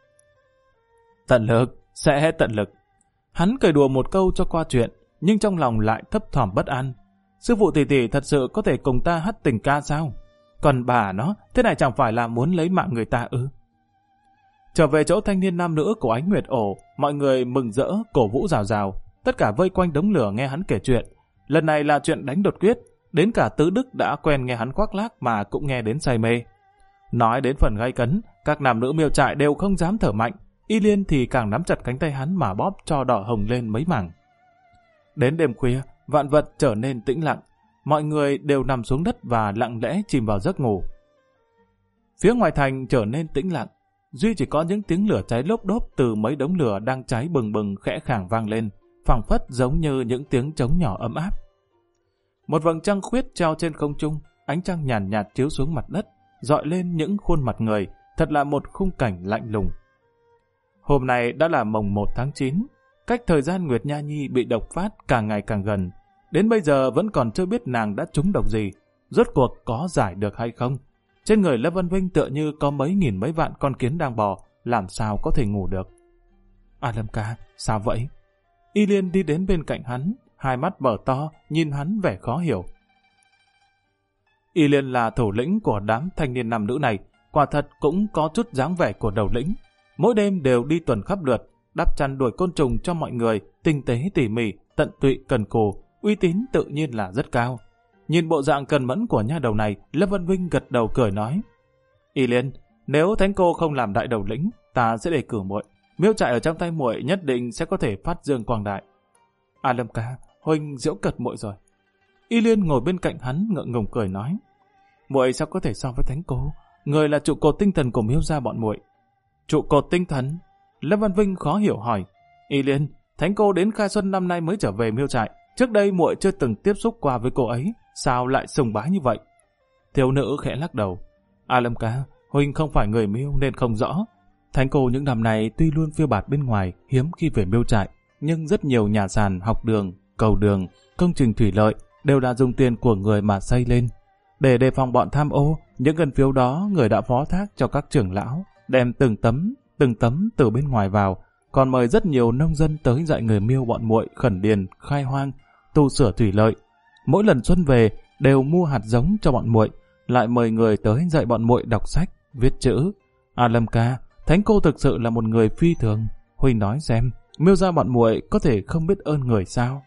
Tận lực, sẽ tận lực. Hắn cười đùa một câu cho qua chuyện, nhưng trong lòng lại thấp thỏm bất an. Sư phụ tỷ tỷ thật sự có thể cùng ta hát tình ca sao? Còn bà nó, thế này chẳng phải là muốn lấy mạng người ta ư? Trở về chỗ thanh niên nam nữ của Ánh Nguyệt Ổ, mọi người mừng rỡ, cổ vũ rào rào. Tất cả vây quanh đống lửa nghe hắn kể chuyện. Lần này là chuyện đánh đột quyết, đến cả Tứ Đức đã quen nghe hắn khoác lác mà cũng nghe đến say mê. Nói đến phần gay cấn, các nam nữ Miêu Trại đều không dám thở mạnh, Y Liên thì càng nắm chặt cánh tay hắn mà bóp cho đỏ hồng lên mấy mảng. Đến đêm khuya, vạn vật trở nên tĩnh lặng, mọi người đều nằm xuống đất và lặng lẽ chìm vào giấc ngủ. Phía ngoài thành trở nên tĩnh lặng, duy chỉ có những tiếng lửa cháy lốp đốp từ mấy đống lửa đang cháy bừng bừng khẽ khàng vang lên, phảng phất giống như những tiếng trống nhỏ ấm áp. Một vầng trăng khuyết treo trên không trung, ánh trăng nhàn nhạt chiếu xuống mặt đất, rọi lên những khuôn mặt người, thật là một khung cảnh lạnh lùng. Hôm nay đã là mồng 1 tháng 9, cách thời gian Nguyệt Nha Nhi bị độc phát càng ngày càng gần. Đến bây giờ vẫn còn chưa biết nàng đã trúng độc gì, rốt cuộc có giải được hay không. Trên người Lâm Văn Vinh tựa như có mấy nghìn mấy vạn con kiến đang bò, làm sao có thể ngủ được. Lâm ca, sao vậy? Y Liên đi đến bên cạnh hắn, hai mắt mở to, nhìn hắn vẻ khó hiểu. Y Liên là thủ lĩnh của đám thanh niên nam nữ này, quả thật cũng có chút dáng vẻ của đầu lĩnh. Mỗi đêm đều đi tuần khắp lượt, đắp chăn đuổi côn trùng cho mọi người, tinh tế tỉ mỉ, tận tụy cần cù, uy tín tự nhiên là rất cao. Nhìn bộ dạng cần mẫn của nha đầu này, Lâm Văn Vinh gật đầu cười nói: Y Liên, nếu thánh cô không làm đại đầu lĩnh, ta sẽ đề cử muội. Miêu Trại ở trong tay muội nhất định sẽ có thể phát dương quang đại. Lâm ca, huynh giễu cợt muội rồi. Y Liên ngồi bên cạnh hắn ngượng ngùng cười nói: Muội sao có thể so với thánh cô? Người là trụ cột tinh thần của Miêu gia bọn muội. Trụ cột tinh thần? Lâm Văn Vinh khó hiểu hỏi. Y Liên, thánh cô đến khai xuân năm nay mới trở về Miêu Trại. Trước đây muội chưa từng tiếp xúc qua với cô ấy, sao lại sùng bái như vậy? Thiếu nữ khẽ lắc đầu. Lâm ca, huynh không phải người Miêu nên không rõ. Thánh cô những năm này tuy luôn phiêu bạt bên ngoài, hiếm khi về Miêu Trại, nhưng rất nhiều nhà sàn, học đường, cầu đường, công trình thủy lợi đều là dùng tiền của người mà xây lên. Để đề phòng bọn tham ô, những ngân phiếu đó người đã phó thác cho các trưởng lão, đem từng tấm từ bên ngoài vào, còn mời rất nhiều nông dân tới dạy người Miêu bọn muội khẩn điền, khai hoang, tu sửa thủy lợi. Mỗi lần xuân về đều mua hạt giống cho bọn muội, lại mời người tới dạy bọn muội đọc sách, viết chữ. Lâm ca, thánh cô thực sự là một người phi thường. Huynh nói xem, Miêu gia bọn muội có thể không biết ơn người sao?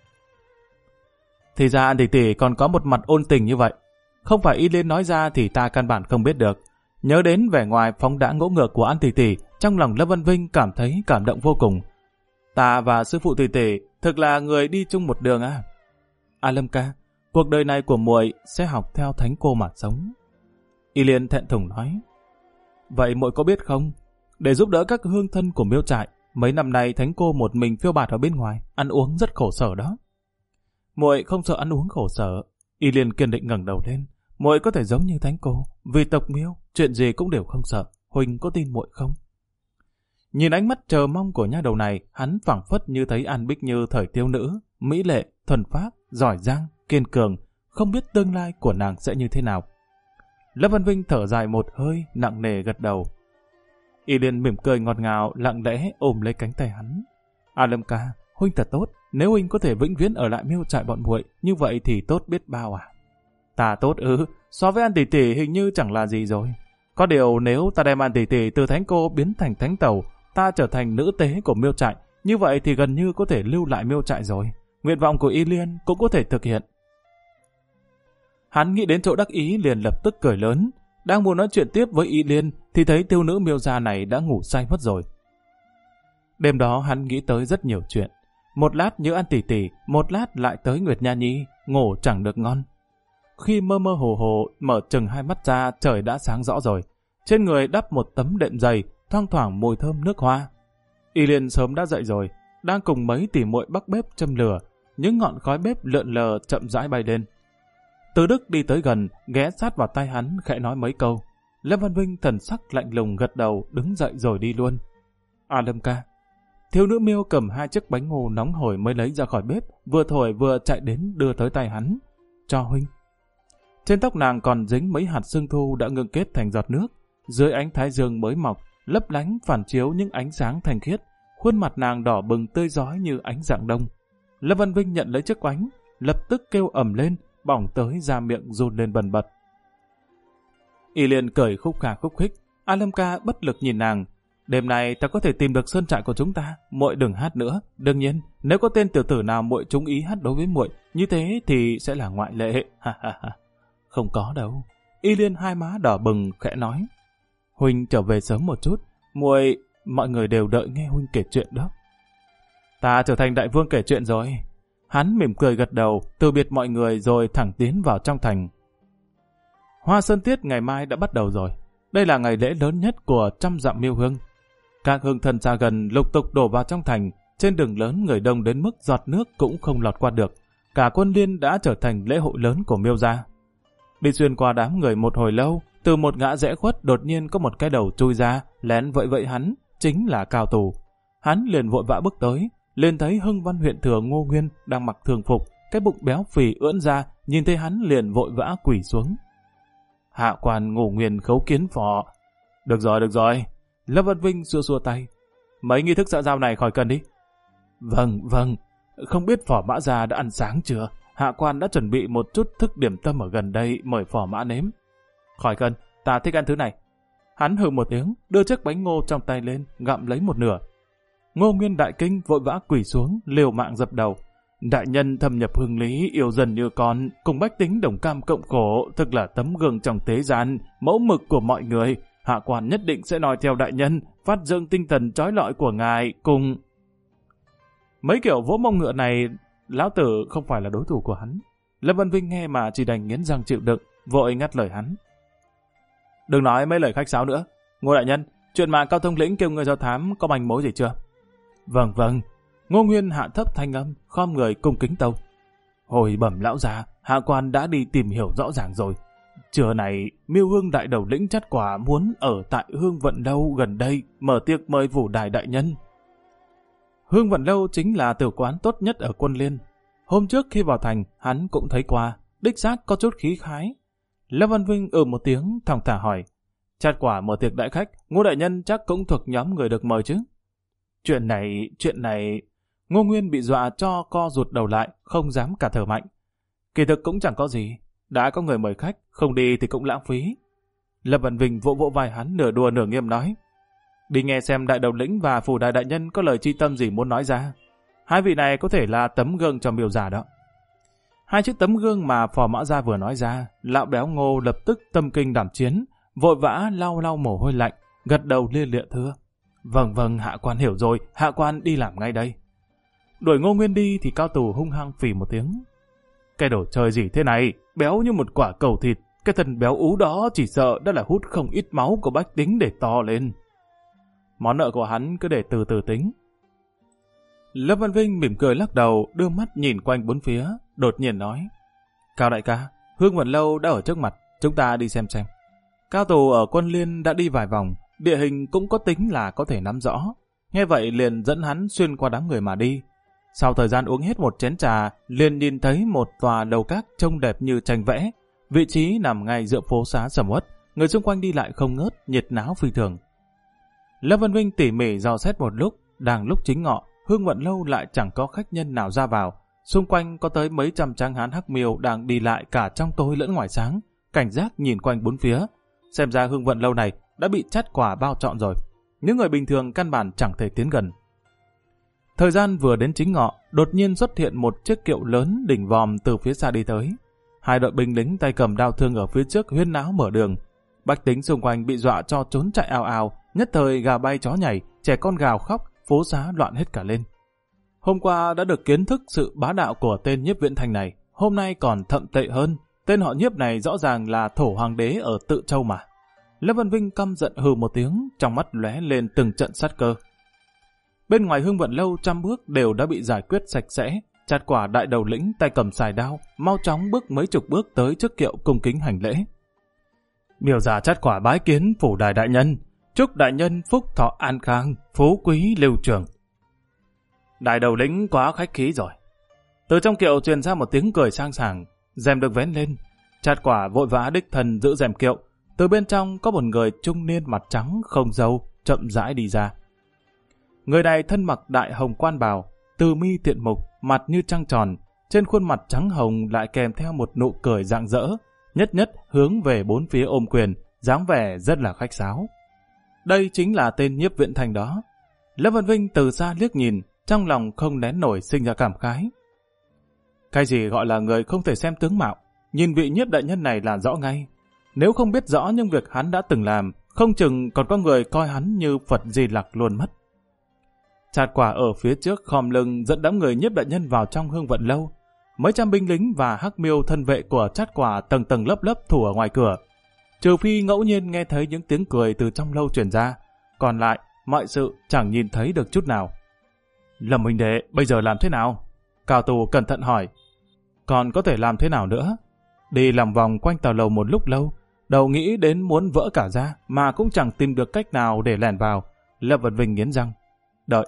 Thì ra tỷ tỷ còn có một mặt ôn tình như vậy. Không phải Y Liên nói ra thì ta căn bản không biết được. Nhớ đến vẻ ngoài phóng đãng ngỗ ngược của An tỷ tỷ, trong lòng Lâm Văn Vinh cảm thấy cảm động vô cùng. Ta và sư phụ tỷ tỷ thực là người đi chung một đường à? Lâm ca, cuộc đời này của muội sẽ học theo thánh cô mà sống. Y Liên thẹn thùng nói. Vậy muội có biết không? Để giúp đỡ các hương thân của Miêu Trại, mấy năm nay thánh cô một mình phiêu bạt ở bên ngoài, ăn uống rất khổ sở đó. Muội không sợ ăn uống khổ sở. Y Liên kiên định ngẩng đầu lên. Muội có thể giống như thánh cô, vì tộc Miêu, chuyện gì cũng đều không sợ. Huynh có tin muội không? Nhìn ánh mắt chờ mong của nha đầu này, hắn phảng phất như thấy An Bích Như thời thiếu nữ, mỹ lệ, thuần phác, giỏi giang, kiên cường, không biết tương lai của nàng sẽ như thế nào. Lâm Văn Vinh thở dài một hơi, nặng nề gật đầu. Y Liên mỉm cười ngọt ngào, lặng lẽ ôm lấy cánh tay hắn. Lâm ca, huynh thật tốt, nếu huynh có thể vĩnh viễn ở lại Miêu Trại bọn muội, như vậy thì tốt biết bao à. Ta tốt ư? So với An tỷ tỷ hình như chẳng là gì rồi. Có điều nếu ta đem An tỷ tỷ từ thánh cô biến thành thánh tẩu, ta trở thành nữ tế của Miêu Trại, như vậy thì gần như có thể lưu lại Miêu Trại rồi. Nguyện vọng của Y Liên cũng có thể thực hiện. Hắn nghĩ đến chỗ đắc ý liền lập tức cười lớn. Đang muốn nói chuyện tiếp với Y Liên thì thấy thiếu nữ Miêu gia này đã ngủ say mất rồi. Đêm đó hắn nghĩ tới rất nhiều chuyện. Một lát nhớ An tỷ tỷ, một lát lại tới Nguyệt Nha Nhi, ngủ chẳng được ngon. Khi mơ mơ hồ hồ mở chừng hai mắt ra, trời đã sáng rõ rồi. Trên người đắp một tấm đệm dày, thoang thoảng mùi thơm nước hoa. Y Liên sớm đã dậy rồi, đang cùng mấy tỉ muội bắc bếp châm lửa, những ngọn khói bếp lượn lờ chậm rãi bay lên. Từ Đức đi tới gần, ghé sát vào tai hắn khẽ nói mấy câu. Lâm Văn Vinh thần sắc lạnh lùng gật đầu, đứng dậy rồi đi luôn. Lâm ca. Thiếu nữ Miêu cầm 2 chiếc bánh ngô nóng hổi mới lấy ra khỏi bếp, vừa thổi vừa chạy đến đưa tới tay hắn. Cho huynh. Trên tóc nàng còn dính mấy hạt sương thu đã ngưng kết thành giọt nước. Dưới ánh thái dương mới mọc, lấp lánh phản chiếu những ánh sáng thanh khiết. Khuôn mặt nàng đỏ bừng tươi rói như ánh rạng đông. Lâm Văn Vinh nhận lấy chiếc bánh, lập tức kêu ầm lên, bỏng tới ra miệng run lên bần bật. Y Liên cười khúc khà khúc khích. Lâm ca bất lực nhìn nàng. Đêm nay ta có thể tìm được sơn trại của chúng ta, muội đừng hát nữa. Đương nhiên, nếu có tên tiểu tử nào muội trúng ý hát đối với muội, như thế thì sẽ là ngoại lệ. Ha ha ha. Không có đâu. Y Liên hai má đỏ bừng khẽ nói. Huynh trở về sớm một chút, mọi người đều đợi nghe huynh kể chuyện đó. Ta trở thành đại vương kể chuyện rồi. Hắn mỉm cười gật đầu, từ biệt mọi người rồi thẳng tiến vào trong thành. Hoa Sơn Tiết ngày mai đã bắt đầu rồi. Đây là ngày lễ lớn nhất của 100 dặm Miêu Hương. Các hương thần xa gần lục tục đổ vào trong thành. Trên đường lớn người đông đến mức giọt nước cũng không lọt qua được. Cả quân liên đã trở thành lễ hội lớn của Miêu gia. Đi xuyên qua đám người một hồi lâu, từ một ngã rẽ khuất đột nhiên có một cái đầu chui ra, lén vẫy hắn, chính là Cao Tù. Hắn liền vội vã bước tới, liền thấy Hưng Văn huyện thừa Ngô Nguyên đang mặc thường phục, cái bụng béo phì ưỡn ra, nhìn thấy hắn liền vội vã quỳ xuống. Hạ quan Ngô Nguyên khấu kiến phò. Được rồi. Lâm Văn Vinh xua xua tay. Mấy nghi thức xã giao này khỏi cần đi. Vâng. Không biết phò mã gia đã ăn sáng chưa? Hạ quan đã chuẩn bị một chút thức điểm tâm ở gần đây mời phò mã nếm. Khỏi cần, ta thích ăn thứ này. Hắn hừ một tiếng, đưa chiếc bánh ngô trong tay lên, gặm lấy một nửa. Ngô Nguyên đại kinh vội vã quỳ xuống, liều mạng dập đầu. Đại nhân thâm nhập hương lý, yêu dần như con, cùng bách tính đồng cam cộng khổ, thực là tấm gương trong thế gian, mẫu mực của mọi người. Hạ quan nhất định sẽ nói theo đại nhân, phát dương tinh thần trói lọi của ngài, cùng... Mấy kiểu vỗ mông ngựa này, lão tử không phải là đối thủ của hắn. Lâm Văn Vinh nghe mà chỉ đành nghiến răng chịu đựng, vội ngắt lời hắn. Đừng nói mấy lời khách sáo nữa. Ngô đại nhân, chuyện mà Cao Thông lĩnh kêu người do thám có manh mối gì chưa? Vâng. Ngô Nguyên hạ thấp thanh âm, khom người cung kính tâu. Hồi bẩm lão già, hạ quan đã đi tìm hiểu rõ ràng rồi. Trưa này, Miêu Hương đại đầu lĩnh Chắt Quả muốn ở tại Hương Vận Lâu gần đây mở tiệc mời Vũ Đài đại nhân. Hương Vận Lâu chính là tử quán tốt nhất ở quân liên. Hôm trước khi vào thành, hắn cũng thấy qua, đích xác có chút khí khái. Lâm Văn Vinh một tiếng, thong thả hỏi. Chắt Quả mở tiệc đại khách, Ngô đại nhân chắc cũng thuộc nhóm người được mời chứ? Chuyện này... Ngô Nguyên bị dọa cho co rụt đầu lại, không dám cả thở mạnh. Kỳ thực cũng chẳng có gì, đã có người mời khách, không đi thì cũng lãng phí. Lâm Văn Vinh vỗ vai hắn nửa đùa nửa nghiêm nói. Đi nghe xem đại đầu lĩnh và phủ đại đại nhân có lời chi tâm gì muốn nói ra. Hai vị này có thể là tấm gương cho Miêu gia đó. Hai chữ tấm gương mà phò mã gia vừa nói ra, lão béo Ngô lập tức tâm kinh đảm chiến, vội vã lau mồ hôi lạnh, gật đầu lia lịa thưa. Vâng, hạ quan hiểu rồi, hạ quan đi làm ngay đây. Đuổi Ngô Nguyên đi thì Cao Tù hung hăng phì một tiếng. Cái đồ chơi gì thế này, béo như một quả cầu thịt, cái thân béo ú đó chỉ sợ đã là hút không ít máu của bách tính để to lên. Món nợ của hắn cứ để từ từ tính. Lâm Văn Vinh mỉm cười lắc đầu, đưa mắt nhìn quanh bốn phía, đột nhiên nói. Cao đại ca, Hương Vận Lâu đã ở trước mặt, chúng ta đi xem. Cao Tù ở quân liên đã đi vài vòng, địa hình cũng có tính là có thể nắm rõ. Nghe vậy liền dẫn hắn xuyên qua đám người mà đi. Sau thời gian uống hết một chén trà, liền nhìn thấy một tòa lầu các trông đẹp như tranh vẽ. Vị trí nằm ngay giữa phố xá sầm uất, người xung quanh đi lại không ngớt, nhiệt náo phi thường. Lâm Văn Vinh tỉ mỉ dò xét một lúc, đang lúc chính ngọ, Hương Vận Lâu lại chẳng có khách nhân nào ra vào. Xung quanh có tới mấy trăm tráng hán hắc miêu đang đi lại cả trong tối lẫn ngoài sáng, cảnh giác nhìn quanh bốn phía. Xem ra Hương Vận Lâu này đã bị Chắt Quả bao trọn rồi. Những người bình thường căn bản chẳng thể tiến gần. Thời gian vừa đến chính ngọ, đột nhiên xuất hiện một chiếc kiệu lớn đỉnh vòm từ phía xa đi tới. Hai đội binh lính tay cầm đao thương ở phía trước huyên náo mở đường. Bách tính xung quanh bị dọa cho trốn chạy ào ào, nhất thời gà bay chó nhảy, trẻ con gào khóc, phố xá loạn hết cả lên. Hôm qua đã được kiến thức sự bá đạo của tên Nhiếp Viễn Thành này, hôm nay còn thậm tệ hơn. Tên họ Nhiếp này rõ ràng là thổ hoàng đế ở Tự Châu mà. Lâm Văn Vinh căm giận hừ một tiếng, trong mắt lóe lên từng trận sát cơ. Bên ngoài Hương Vận Lâu 100 bước đều đã bị giải quyết sạch sẽ. Chắt Quả đại đầu lĩnh tay cầm xài đao, mau chóng bước mấy chục bước tới trước kiệu cung kính hành lễ. Miêu gia Chắt Quả bái kiến phủ đài đại nhân, chúc đại nhân phúc thọ an khang, phú quý lưu trường. Đại đầu lĩnh quá khách khí rồi. Từ trong kiệu truyền ra một tiếng cười sang sảng, rèm được vén lên. Chắt Quả vội vã đích thân giữ rèm kiệu. Từ bên trong có một người trung niên mặt trắng không râu chậm rãi đi ra. Người này thân mặc đại hồng quan bào, từ mi tiện mục, mặt như trăng tròn, trên khuôn mặt trắng hồng lại kèm theo một nụ cười rạng rỡ, nhất hướng về bốn phía ôm quyền, dáng vẻ rất là khách sáo. Đây chính là tên Nhiếp Viễn Thành đó. Lâm Vân Vinh từ xa liếc nhìn, trong lòng không nén nổi sinh ra cảm khái. Cái gì gọi là người không thể xem tướng mạo, nhìn vị Nhiếp đại nhân này là rõ ngay. Nếu không biết rõ những việc hắn đã từng làm, không chừng còn có người coi hắn như Phật Di Lặc luôn mất. Chạt Quả ở phía trước khom lưng dẫn đám người Nhiếp đại nhân vào trong Hương Vận Lâu. Mấy trăm binh lính và hắc miêu thân vệ của Chát Quả tầng tầng lớp lớp thủ ở ngoài cửa. Trừ phi ngẫu nhiên nghe thấy những tiếng cười từ trong lâu truyền ra, còn lại mọi sự chẳng nhìn thấy được chút nào. Lâm huynh đệ, bây giờ làm thế nào? Cao Tù cẩn thận hỏi. Còn có thể làm thế nào nữa? Đi lòng vòng quanh tàu lầu một lúc lâu, đầu nghĩ đến muốn vỡ cả ra mà cũng chẳng tìm được cách nào để lẻn vào. Lâm Vân Vinh nghiến răng. Đợi.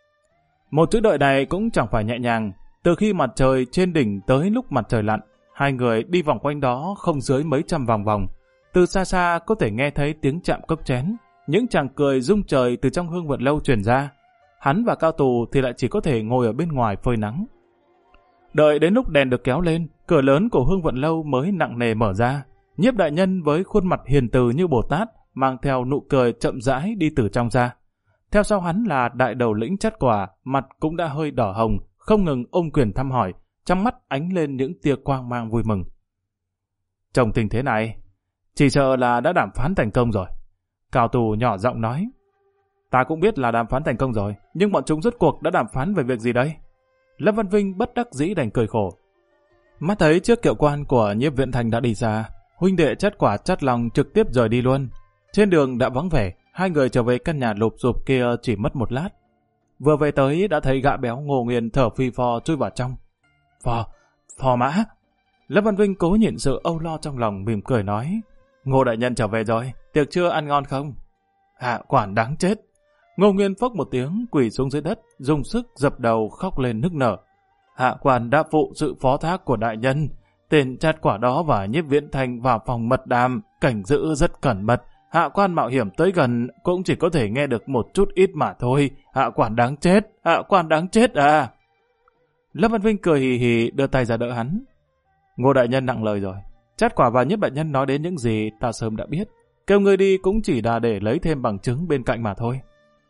Một chữ đợi này cũng chẳng phải nhẹ nhàng. Từ khi mặt trời trên đỉnh tới lúc mặt trời lặn, hai người đi vòng quanh đó không dưới mấy trăm vòng vòng. Từ xa xa có thể nghe thấy tiếng chạm cốc chén, những chàng cười rung trời từ trong Hương Vận Lâu truyền ra. Hắn và Cao Tù thì lại chỉ có thể ngồi ở bên ngoài phơi nắng. Đợi đến lúc đèn được kéo lên, cửa lớn của Hương Vận Lâu mới nặng nề mở ra. Nhiếp đại nhân với khuôn mặt hiền từ như Bồ Tát, mang theo nụ cười chậm rãi đi từ trong ra. Theo sau hắn là đại đầu lĩnh Chát Quả, mặt cũng đã hơi đỏ hồng, không ngừng ôm quyền thăm hỏi, trong mắt ánh lên những tia quang mang vui mừng. Trong tình thế này, chỉ sợ là đã đàm phán thành công rồi. Cao Tù nhỏ giọng nói. Ta cũng biết là đàm phán thành công rồi, nhưng bọn chúng rốt cuộc đã đàm phán về việc gì đây? Lâm Văn Vinh bất đắc dĩ đành cười khổ. Mắt thấy chiếc kiệu quan của Nhiếp Viễn Thành đã đi xa, huynh đệ Chát Quả Chát Long trực tiếp rời đi luôn. Trên đường đã vắng vẻ, hai người trở về căn nhà lụp xụp kia chỉ mất một lát. Vừa về tới đã thấy gã béo Ngô Nguyên thở phì phò chui vào trong. Phò mã. Lâm Văn Vinh cố nhịn sự âu lo trong lòng, mỉm cười nói. Ngô đại nhân trở về rồi, tiệc trưa ăn ngon không? Hạ quản đáng chết. Ngô Nguyên phốc một tiếng quỳ xuống dưới đất, dùng sức dập đầu khóc lên nức nở. Hạ quan đã phụ sự phó thác của đại nhân. Tên Chát Quả đó và Nhiếp Viễn Thành vào phòng mật đàm, cảnh giữ rất cẩn mật. Hạ quan mạo hiểm tới gần cũng chỉ có thể nghe được một chút ít mà thôi. Hạ quan đáng chết, hạ quan đáng chết à. Lâm Văn Vinh cười hì hì đưa tay ra đỡ hắn. Ngô đại nhân nặng lời rồi. Chát Quả và Nhiếp đại nhân nói đến những gì ta sớm đã biết. Kêu người đi cũng chỉ là để lấy thêm bằng chứng bên cạnh mà thôi.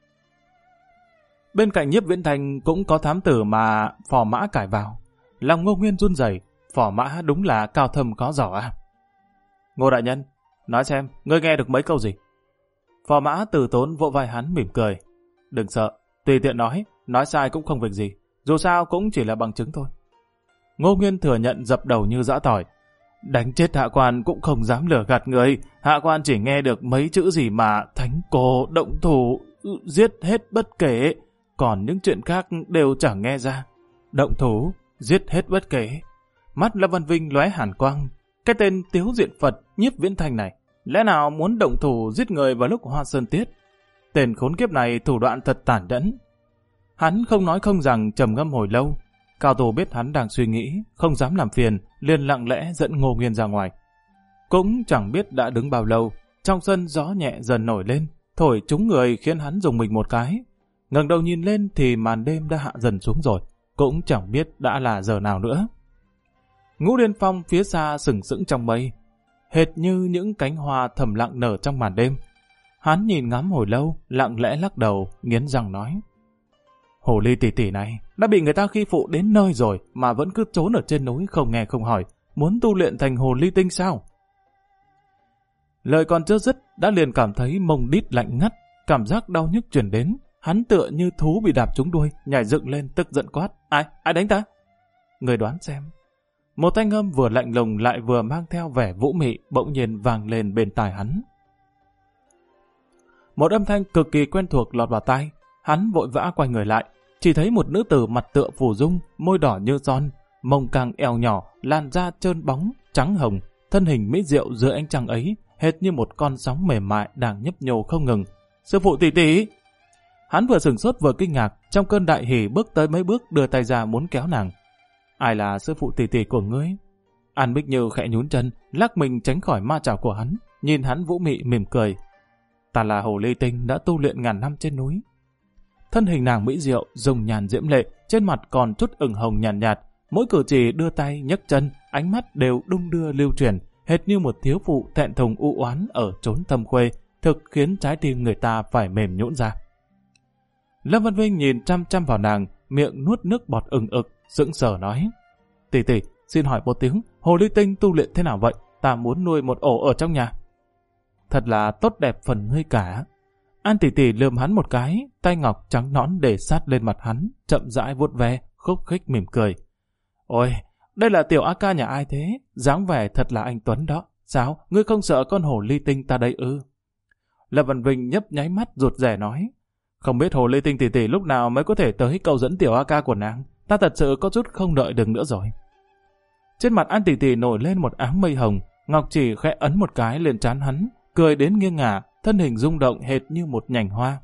Bên cạnh Nhiếp Viễn Thành cũng có thám tử mà Phò Mã cải vào. Lòng Ngô Nguyên run rẩy, Phò Mã đúng là cao thâm có giỏ à. Ngô đại nhân, nói xem, ngươi nghe được mấy câu gì? Phò Mã từ tốn vỗ vai hắn mỉm cười. Đừng sợ, tùy tiện nói sai cũng không việc gì. Dù sao cũng chỉ là bằng chứng thôi. Ngô Nguyên thừa nhận dập đầu như giã tỏi. Đánh chết hạ quan cũng không dám lừa gạt người. Hạ quan chỉ nghe được mấy chữ gì mà thánh cô động thủ, giết hết bất kể. Còn những chuyện khác đều chẳng nghe ra. Động thủ, giết hết bất kể. Mắt Lâm Văn Vinh lóe hàn quang. Cái tên Tiếu Diện Phật Nhiếp Viễn Thành này, lẽ nào muốn động thủ giết người vào lúc Hoa Sơn Tiết? Tên khốn kiếp này thủ đoạn thật tàn nhẫn. Hắn không nói không rằng trầm ngâm hồi lâu. Cao Tù biết hắn đang suy nghĩ, không dám làm phiền, liền lặng lẽ dẫn Ngô Nguyên ra ngoài. Cũng chẳng biết đã đứng bao lâu, trong sân gió nhẹ dần nổi lên, thổi trúng người khiến hắn rùng mình một cái. Ngẩng đầu nhìn lên thì màn đêm đã hạ dần xuống rồi, cũng chẳng biết đã là giờ nào nữa. Ngũ Liên Phong phía xa sừng sững trong mây, hệt như những cánh hoa thầm lặng nở trong màn đêm. Hắn nhìn ngắm hồi lâu, lặng lẽ lắc đầu, nghiến răng nói. Hồ ly tỷ tỷ này đã bị người ta khi phụ đến nơi rồi mà vẫn cứ trốn ở trên núi không nghe không hỏi, muốn tu luyện thành hồ ly tinh sao? Lời còn chưa dứt đã liền cảm thấy mông đít lạnh ngắt, cảm giác đau nhức truyền đến. Hắn tựa như thú bị đạp trúng đuôi, nhảy dựng lên tức giận quát. Ai đánh ta? Người đoán xem. Một thanh âm vừa lạnh lùng lại vừa mang theo vẻ vũ mị bỗng nhiên vang lên bên tai hắn. Một âm thanh cực kỳ quen thuộc lọt vào tai. Hắn vội vã quay người lại, chỉ thấy một nữ tử mặt tựa phù dung, môi đỏ như son, mông căng eo nhỏ, làn da trơn bóng, trắng hồng, thân hình mỹ diệu dưới ánh trăng ấy, hệt như một con sóng mềm mại đang nhấp nhô không ngừng. Sư phụ tỷ tỷ! Hắn vừa sửng sốt vừa kinh ngạc, trong cơn đại hỉ bước tới mấy bước đưa tay ra muốn kéo nàng. Ai là sư phụ tỷ tỷ của ngươi? An Bích Như khẽ nhún chân, lắc mình tránh khỏi ma chảo của hắn, nhìn hắn vũ mị mỉm cười. Ta là hồ ly tinh đã tu luyện ngàn năm trên núi. Thân hình nàng mỹ diệu, dùng nhàn diễm lệ, trên mặt còn chút ửng hồng nhàn nhạt, mỗi cử chỉ đưa tay nhấc chân, ánh mắt đều đung đưa lưu chuyển, hệt như một thiếu phụ thẹn thùng u oán ở chốn thâm khuê, thực khiến trái tim người ta phải mềm nhũn ra. Lâm Văn Vinh nhìn chăm chăm vào nàng, miệng nuốt nước bọt ừng ực, sững sờ nói: Tỷ tỷ, xin hỏi một tiếng, hồ ly tinh tu luyện thế nào vậy? Ta muốn nuôi một ổ ở trong nhà. Thật là tốt đẹp phần ngươi cả. An tỷ tỷ lườm hắn một cái, tay ngọc trắng nõn để sát lên mặt hắn, chậm rãi vuốt ve, khúc khích mỉm cười. Ôi, đây là tiểu A ca nhà ai thế? Dáng vẻ thật là anh Tuấn đó. Sao, ngươi không sợ con hồ ly tinh ta đây ư? Lâm Văn Vinh nhấp nháy mắt rụt rè nói: Không biết hồ ly tinh tỷ tỷ lúc nào mới có thể tới câu dẫn tiểu A ca của nàng. Ta thật sự có chút không đợi được nữa rồi. Trên mặt An tỷ tỷ nổi lên một áng mây hồng, Ngọc chỉ khẽ ấn một cái lên trán hắn, cười đến nghiêng ngả, thân hình rung động hệt như một nhành hoa.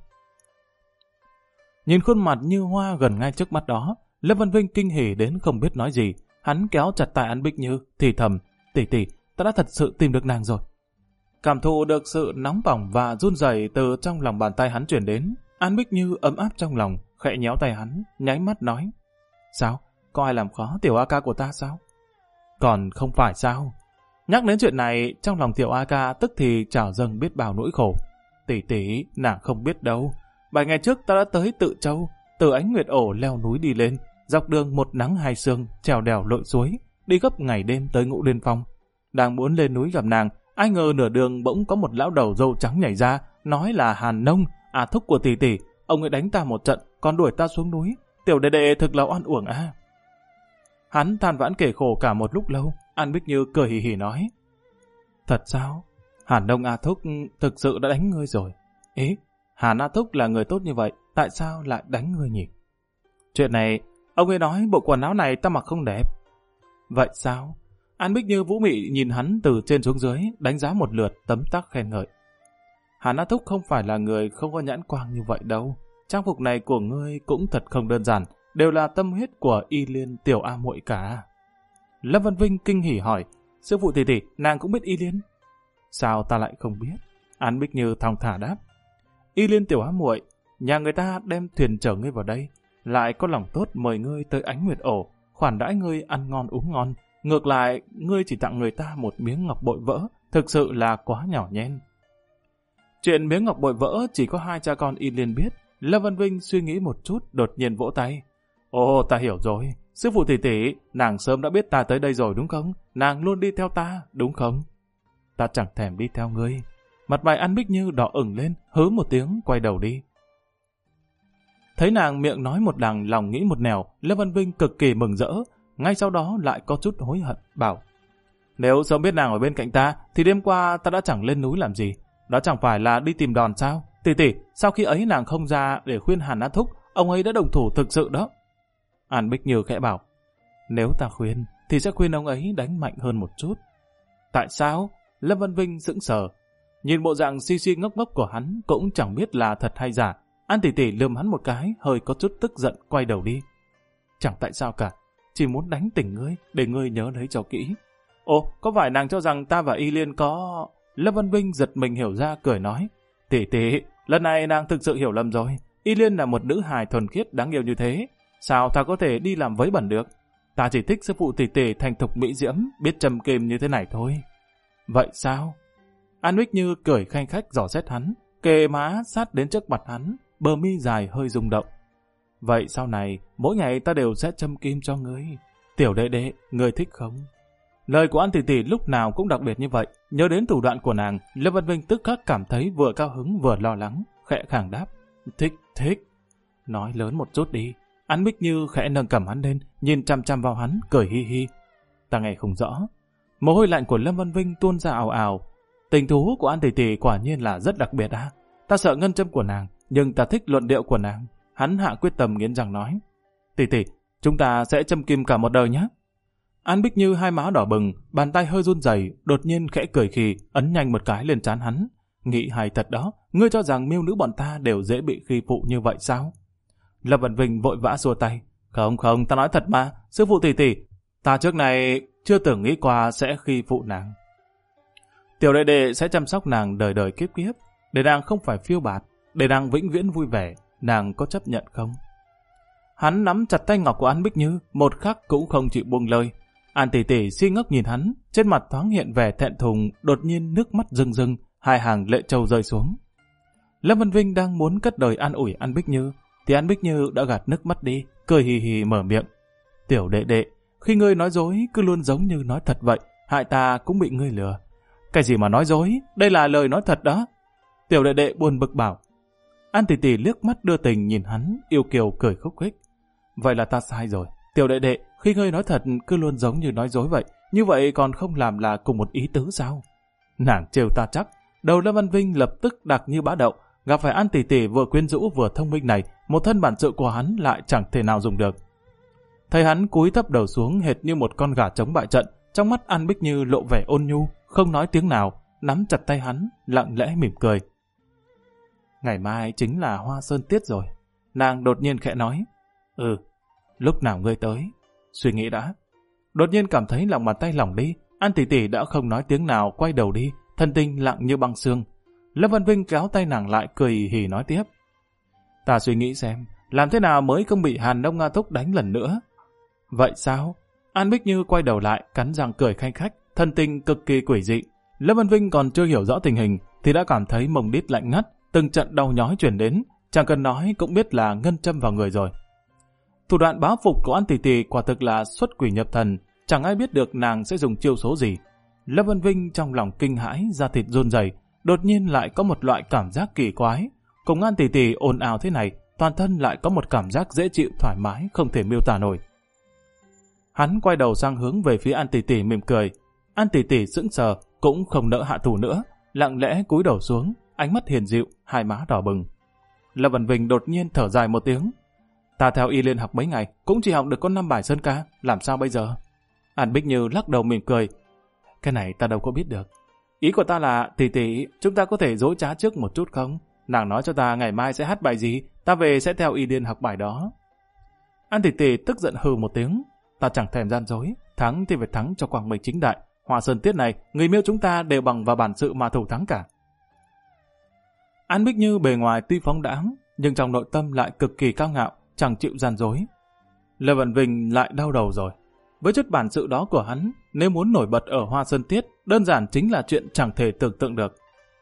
Nhìn khuôn mặt như hoa gần ngay trước mắt đó, Lâm Văn Vinh kinh hỉ đến không biết nói gì. Hắn kéo chặt tay An Bích Như, thì thầm: Tỷ tỷ, ta đã thật sự tìm được nàng rồi. Cảm thụ được sự nóng bỏng và run rẩy từ trong lòng bàn tay hắn chuyển đến, An Bích Như ấm áp trong lòng, khẽ nhéo tay hắn, nháy mắt nói: Sao? Có ai làm khó tiểu A ca của ta sao? Còn không phải sao? Nhắc đến chuyện này, trong lòng tiểu A ca tức thì trào dâng biết bao nỗi khổ. Tỷ tỷ, nàng không biết đâu. 7 ngày trước ta đã tới Tự Châu, từ Ánh Nguyệt Ổ leo núi đi lên, dọc đường một nắng hai sương, trèo đèo lội suối, đi gấp ngày đêm tới Ngũ Liên Phong. Đang muốn lên núi gặp nàng, ai ngờ nửa đường bỗng có một lão đầu râu trắng nhảy ra, nói là Hàn Nông, thúc của tỷ tỷ. Ông ấy đánh ta một trận, còn đuổi ta xuống núi. Tiểu đệ đệ thực là oan uổng a. Hắn than vãn kể khổ cả một lúc lâu. An Bích Như cười hì hì nói: Thật sao? Hàn Nông thúc thực sự đã đánh ngươi rồi. Ý, Hàn thúc là người tốt như vậy, tại sao lại đánh ngươi nhỉ? Chuyện này, ông ấy nói bộ quần áo này ta mặc không đẹp. Vậy sao? An Bích Như vũ mị nhìn hắn từ trên xuống dưới, đánh giá một lượt, tấm tắc khen ngợi. Hàn thúc không phải là người không có nhãn quang như vậy đâu. Trang phục này của ngươi cũng thật không đơn giản, đều là tâm huyết của Y Liên tiểu A muội cả. Lâm Văn Vinh kinh hỉ hỏi: Sư phụ tỷ tỷ, nàng cũng biết Y Liên? Sao ta lại không biết? An Bích Như thong thả đáp: Y Liên tiểu A muội, nhà người ta đem thuyền chở ngươi vào đây, lại có lòng tốt mời ngươi tới Ánh Nguyệt Ổ, khoản đãi ngươi ăn ngon uống ngon. Ngược lại, ngươi chỉ tặng người ta một miếng ngọc bội vỡ, thực sự là quá nhỏ nhen. Chuyện miếng ngọc bội vỡ chỉ có hai cha con Y Liên biết. Lâm Văn Vinh suy nghĩ một chút, đột nhiên vỗ tay: Ồ, ta hiểu rồi. Sư phụ tỷ tỷ, nàng sớm đã biết ta tới đây rồi đúng không? Nàng luôn đi theo ta, đúng không? Ta chẳng thèm đi theo ngươi. Mặt mày An Bích Như đỏ ửng lên, hứ một tiếng, quay đầu đi. Thấy nàng miệng nói một đằng, lòng nghĩ một nẻo, Lâm Văn Vinh cực kỳ mừng rỡ. Ngay sau đó lại có chút hối hận, bảo: Nếu sớm biết nàng ở bên cạnh ta, thì đêm qua ta đã chẳng lên núi làm gì. Đó chẳng phải là đi tìm đòn sao? Tỷ tỷ, sau khi ấy nàng không ra để khuyên Hàn thúc, ông ấy đã đồng thủ thực sự đó. An Bích Như khẽ bảo: Nếu ta khuyên, thì sẽ khuyên ông ấy đánh mạnh hơn một chút. Tại sao? Lâm Văn Vinh sững sờ. Nhìn bộ dạng si si ngốc ngốc của hắn, cũng chẳng biết là thật hay giả. An tỷ tỷ lườm hắn một cái, hơi có chút tức giận, quay đầu đi. Chẳng tại sao cả, chỉ muốn đánh tỉnh ngươi, để ngươi nhớ lấy cho kỹ. Ồ, có phải nàng cho rằng ta và Y Liên có... Lâm Văn Vinh giật mình hiểu ra, cười nói: Tỷ tỷ, lần này nàng thực sự hiểu lầm rồi. Y Liên là một nữ hài thuần khiết đáng yêu như thế, sao ta có thể đi làm vấy bẩn được? Ta chỉ thích sư phụ tỷ tỷ thành thục mỹ diễm, biết trầm kim như thế này thôi. Vậy sao? An Bích Như cười khanh khách dò xét hắn, kề má sát đến trước mặt hắn, bờ mi dài hơi rung động. Vậy sau này, mỗi ngày ta đều sẽ châm kim cho ngươi. Tiểu đệ đệ, ngươi thích không? Lời của An tỷ tỷ lúc nào cũng đặc biệt như vậy. Nhớ đến thủ đoạn của nàng, Lâm Văn Vinh tức khắc cảm thấy vừa cao hứng vừa lo lắng, khẽ khàng đáp: Thích, thích. Nói lớn một chút đi. An Bích Như khẽ nâng cầm hắn lên, nhìn chăm chăm vào hắn, cười hi hi. Ta nghe không rõ. Mồ hôi lạnh của Lâm Văn Vinh tuôn ra ào ào. Tình thú của An tỷ tỷ quả nhiên là rất đặc biệt á. Ta sợ ngân châm của nàng, nhưng ta thích luận điệu của nàng. Hắn hạ quyết tâm nghiến răng nói: Tỷ tỷ, chúng ta sẽ châm kim cả một đời nhé. An Bích Như hai má đỏ bừng, bàn tay hơi run rẩy, đột nhiên khẽ cười khì, ấn nhanh một cái lên trán hắn. Nghĩ hay thật đó, ngươi cho rằng miêu nữ bọn ta đều dễ bị khi phụ như vậy sao? Lâm Văn Vinh vội vã xua tay: Không, ta nói thật mà, sư phụ tỷ tỷ, ta trước này chưa từng nghĩ qua sẽ khi phụ nàng. Tiểu đệ đệ sẽ chăm sóc nàng đời đời kiếp kiếp, để nàng không phải phiêu bạt, để nàng vĩnh viễn vui vẻ, nàng có chấp nhận không? Hắn nắm chặt tay ngọc của An Bích Như, một khắc cũng không chịu buông lời. An tỷ tỷ si ngốc nhìn hắn, trên mặt thoáng hiện vẻ thẹn thùng, đột nhiên nước mắt rưng rưng, hai hàng lệ trâu rơi xuống. Lâm Vân Vinh đang muốn cất lời an ủi An Bích Như, thì An Bích Như đã gạt nước mắt đi, cười hì hì mở miệng. Tiểu đệ đệ, khi ngươi nói dối cứ luôn giống như nói thật vậy, hại ta cũng bị ngươi lừa. Cái gì mà nói dối, đây là lời nói thật đó. Tiểu đệ đệ buồn bực bảo. An tỷ tỷ liếc mắt đưa tình nhìn hắn, yêu kiều cười khúc khích. Vậy là ta sai rồi. Tiểu đệ đệ, khi ngươi nói thật cứ luôn giống như nói dối vậy, như vậy còn không làm là cùng một ý tứ sao? Nàng trêu ta chắc. Đầu Lâm Văn Vinh lập tức đặc như bã đậu, gặp phải An tỷ tỷ vừa quyến rũ vừa thông minh này, một thân bản sự của hắn lại chẳng thể nào dùng được. Thấy hắn cúi thấp đầu xuống hệt như một con gà trống bại trận, trong mắt An Bích Như lộ vẻ ôn nhu, không nói tiếng nào, nắm chặt tay hắn, lặng lẽ mỉm cười. Ngày mai chính là Hoa Sơn Tiết rồi. Nàng đột nhiên khẽ nói. Lúc nào ngươi tới? Suy nghĩ đã. Đột nhiên cảm thấy lòng bàn tay lỏng đi, An tỷ tỷ đã không nói tiếng nào quay đầu đi, thân tinh lặng như băng xương. Lâm Văn Vinh kéo tay nàng lại cười hì hì nói tiếp. Ta suy nghĩ xem, làm thế nào mới không bị Hàn Đông Nga Thúc đánh lần nữa? Vậy sao? An Bích Như quay đầu lại, cắn răng cười khanh khách, thân tinh cực kỳ quỷ dị. Lâm Văn Vinh còn chưa hiểu rõ tình hình, thì đã cảm thấy mông đít lạnh ngắt, từng trận đau nhói truyền đến, chẳng cần nói cũng biết là ngân châm vào người rồi. Thủ đoạn báo phục của An tỷ tỷ quả thực là xuất quỷ nhập thần, chẳng ai biết được nàng sẽ dùng chiêu số gì. Lâm Văn Vinh trong lòng kinh hãi, da thịt run rẩy, đột nhiên lại có một loại cảm giác kỳ quái. Cùng An tỷ tỷ ồn ào thế này, toàn thân lại có một cảm giác dễ chịu thoải mái không thể miêu tả nổi. Hắn quay đầu sang hướng về phía An tỷ tỷ mỉm cười. An tỷ tỷ sững sờ, cũng không nỡ hạ thủ nữa, lặng lẽ cúi đầu xuống, ánh mắt hiền dịu, hai má đỏ bừng. Lâm Văn Vinh đột nhiên thở dài một tiếng. Ta theo y liên học mấy ngày, cũng chỉ học được có 5 bài sơn ca, làm sao bây giờ? An Bích Như lắc đầu mỉm cười. Cái này ta đâu có biết được. Ý của ta là, tỷ tỷ, chúng ta có thể dối trá trước một chút không? Nàng nói cho ta ngày mai sẽ hát bài gì, ta về sẽ theo y liên học bài đó. An tỷ tỷ tức giận hừ một tiếng. Ta chẳng thèm gian dối, thắng thì phải thắng cho quang minh chính đại. Hoa Sơn Tiết này, người miêu chúng ta đều bằng vào bản sự mà thủ thắng cả. An Bích Như bề ngoài tuy phóng đãng, nhưng trong nội tâm lại cực kỳ cao ngạo, chẳng chịu gian dối. Lê Văn Vinh lại đau đầu rồi. Với chút bản sự đó của hắn, nếu muốn nổi bật ở Hoa Sơn Tiết, đơn giản chính là chuyện chẳng thể tưởng tượng được.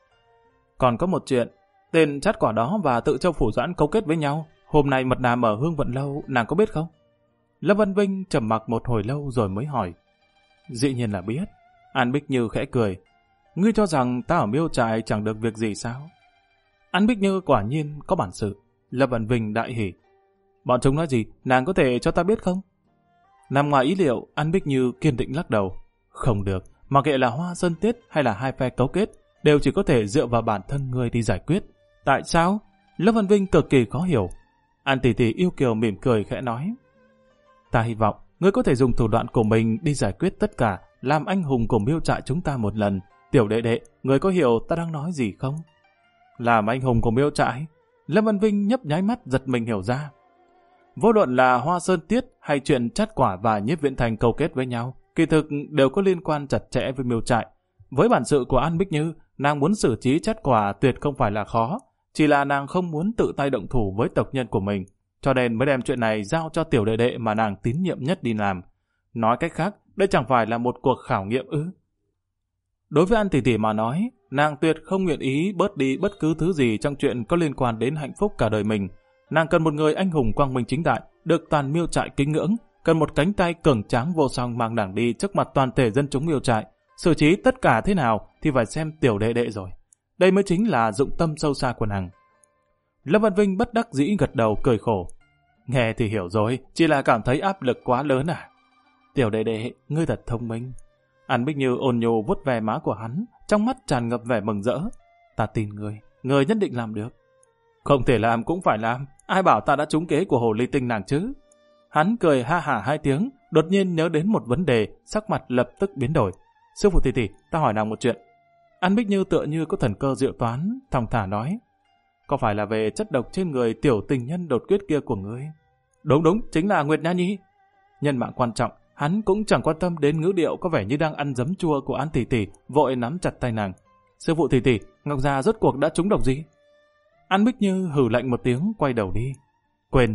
Còn có một chuyện, tên chát quả đó và Tự Châu Phủ Doãn cấu kết với nhau. Hôm nay mật đàm ở Hương Vận Lâu, nàng có biết không? Lâm Văn Vinh trầm mặc một hồi lâu rồi mới hỏi. Dĩ nhiên là biết. An Bích Như khẽ cười. Ngươi cho rằng ta ở miêu trại chẳng được việc gì sao? An Bích Như quả nhiên có bản sự. Lâm Văn Vinh đại hỉ. Bọn chúng nói gì, nàng có thể cho ta biết không? Nằm ngoài ý liệu, An Bích Như kiên định lắc đầu. Không được, mặc kệ là Hoa Sơn Tiết hay là hai phe cấu kết, đều chỉ có thể dựa vào bản thân ngươi đi giải quyết. Tại sao? Lâm Văn Vinh cực kỳ khó hiểu. An tỷ tỷ yêu kiều mỉm cười khẽ nói. Ta hy vọng ngươi có thể dùng thủ đoạn của mình đi giải quyết tất cả, làm anh hùng của miêu trại chúng ta một lần. Tiểu đệ đệ, ngươi có hiểu ta đang nói gì không? Làm anh hùng của miêu trại? Lâm Văn Vinh nhấp nháy mắt giật mình hiểu ra. Vô luận là Hoa Sơn Tiết hay chuyện Chát Quả và Nhiếp Viễn Thành câu kết với nhau, kỳ thực đều có liên quan chặt chẽ với miêu trại. Với bản sự của An Bích Như, nàng muốn xử trí Chát Quả tuyệt không phải là khó, chỉ là nàng không muốn tự tay động thủ với tộc nhân của mình, cho nên mới đem chuyện này giao cho tiểu đệ đệ mà nàng tín nhiệm nhất đi làm. Nói cách khác, đây chẳng phải là một cuộc khảo nghiệm ư? Đối với An tỷ tỷ mà nói, nàng tuyệt không nguyện ý bớt đi bất cứ thứ gì trong chuyện có liên quan đến hạnh phúc cả đời mình. Nàng cần một người anh hùng quang minh chính đại, được toàn miêu trại kính ngưỡng, cần một cánh tay cường tráng vô song mang nàng đi trước mặt toàn thể dân chúng miêu trại. Xử trí tất cả thế nào thì phải xem tiểu đệ đệ rồi. Đây mới chính là dụng tâm sâu xa của nàng. Lâm Văn Vinh bất đắc dĩ gật đầu cười khổ. Nghe thì hiểu rồi, chỉ là cảm thấy áp lực quá lớn à? Tiểu đệ đệ, ngươi thật thông minh. An Bích Như ôn nhô vuốt ve má của hắn, trong mắt tràn ngập vẻ mừng rỡ. Ta tin ngươi nhất định làm được. Không thể làm cũng phải làm, ai bảo ta đã trúng kế của hồ ly tinh nàng chứ? Hắn cười ha hả 2 tiếng, đột nhiên nhớ đến một vấn đề, sắc mặt lập tức biến đổi. Sư phụ tỷ tỷ, ta hỏi nàng một chuyện. An Bích Như tựa như có thần cơ diệu toán, thong thả nói. Có phải là về chất độc trên người tiểu tình nhân đột quyết kia của ngươi? Đúng, chính là Nguyệt Nha Nhi. Nhân mạng quan trọng, hắn cũng chẳng quan tâm đến ngữ điệu có vẻ như đang ăn giấm chua của An tỷ tỷ, vội nắm chặt tay nàng. Sư phụ tỷ tỷ, Ngọc Gia rốt cuộc đã trúng độc gì? An Bích Như hừ lạnh một tiếng, quay đầu đi. Quên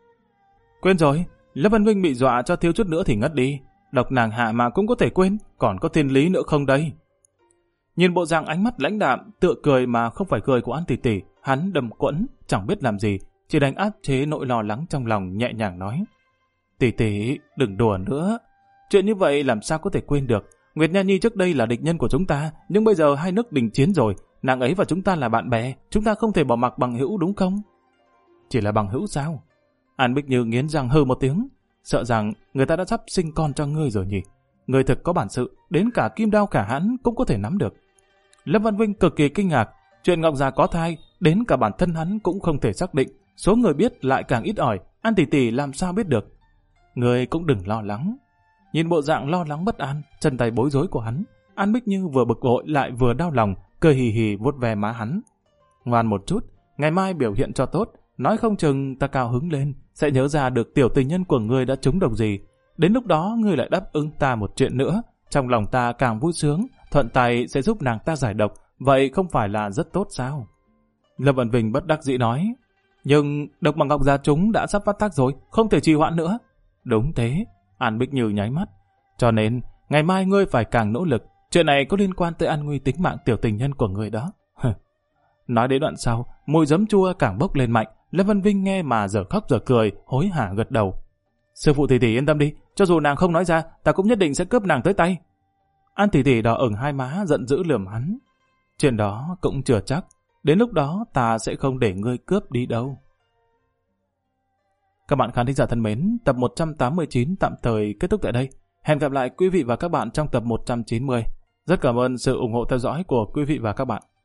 rồi. Lâm Văn Vinh bị dọa cho thiếu chút nữa thì ngất đi. Độc nàng hạ mà cũng có thể quên, còn có thiên lý nữa không đây? Nhìn bộ dạng ánh mắt lãnh đạm, tựa cười mà không phải cười của An Tỷ Tỷ, hắn đầm quẫn, chẳng biết làm gì, chỉ đành áp chế nỗi lo lắng trong lòng, nhẹ nhàng nói. Tỷ tỷ, đừng đùa nữa. Chuyện như vậy làm sao có thể quên được. Nguyệt Nha Nhi trước đây là địch nhân của chúng ta, nhưng bây giờ hai nước đình chiến rồi, nàng ấy và chúng ta là bạn bè, chúng ta không thể bỏ mặc bằng hữu đúng không? Chỉ là bằng hữu sao? An Bích Như nghiến răng hừ một tiếng, sợ rằng người ta đã sắp sinh con cho ngươi rồi nhỉ. Ngươi thực có bản sự, đến cả kim đao cả hãn cũng có thể nắm được. Lâm Văn Vinh cực kỳ kinh ngạc, chuyện Ngọc Già có thai, đến cả bản thân hắn cũng không thể xác định, số người biết lại càng ít ỏi, An Tỷ Tỷ làm sao biết được. Ngươi cũng đừng lo lắng. Nhìn bộ dạng lo lắng bất an, chân tay bối rối của hắn, An Bích Như vừa bực bội lại vừa đau lòng, cười hì hì vuốt ve má hắn. Ngoan một chút, ngày mai biểu hiện cho tốt, nói không chừng ta cao hứng lên, sẽ nhớ ra được tiểu tình nhân của ngươi đã trúng độc gì. Đến lúc đó ngươi lại đáp ứng ta một chuyện nữa, trong lòng ta càng vui sướng, thuận tay sẽ giúp nàng ta giải độc, vậy không phải là rất tốt sao? Lâm Vận Vinh bất đắc dĩ nói, nhưng độc mà Ngọc Gia chúng đã sắp phát tác rồi, không thể trì hoãn nữa. Đúng thế, An Bích Như nháy mắt. Cho nên, ngày mai ngươi phải càng nỗ lực, chuyện này có liên quan tới an nguy tính mạng tiểu tình nhân của ngươi đó. Nói đến đoạn sau, mùi giấm chua càng bốc lên mạnh, Lâm Văn Vinh nghe mà giờ khóc giờ cười, hối hả gật đầu. Sư phụ tỷ tỷ yên tâm đi, cho dù nàng không nói ra, ta cũng nhất định sẽ cướp nàng tới tay. An tỷ tỷ đỏ ửng hai má giận dữ lườm hắn. Chuyện đó cũng chưa chắc, đến lúc đó ta sẽ không để ngươi cướp đi đâu. Các bạn khán thính giả thân mến, tập 189 tạm thời kết thúc tại đây. Hẹn gặp lại quý vị và các bạn trong tập 190. Rất cảm ơn sự ủng hộ theo dõi của quý vị và các bạn.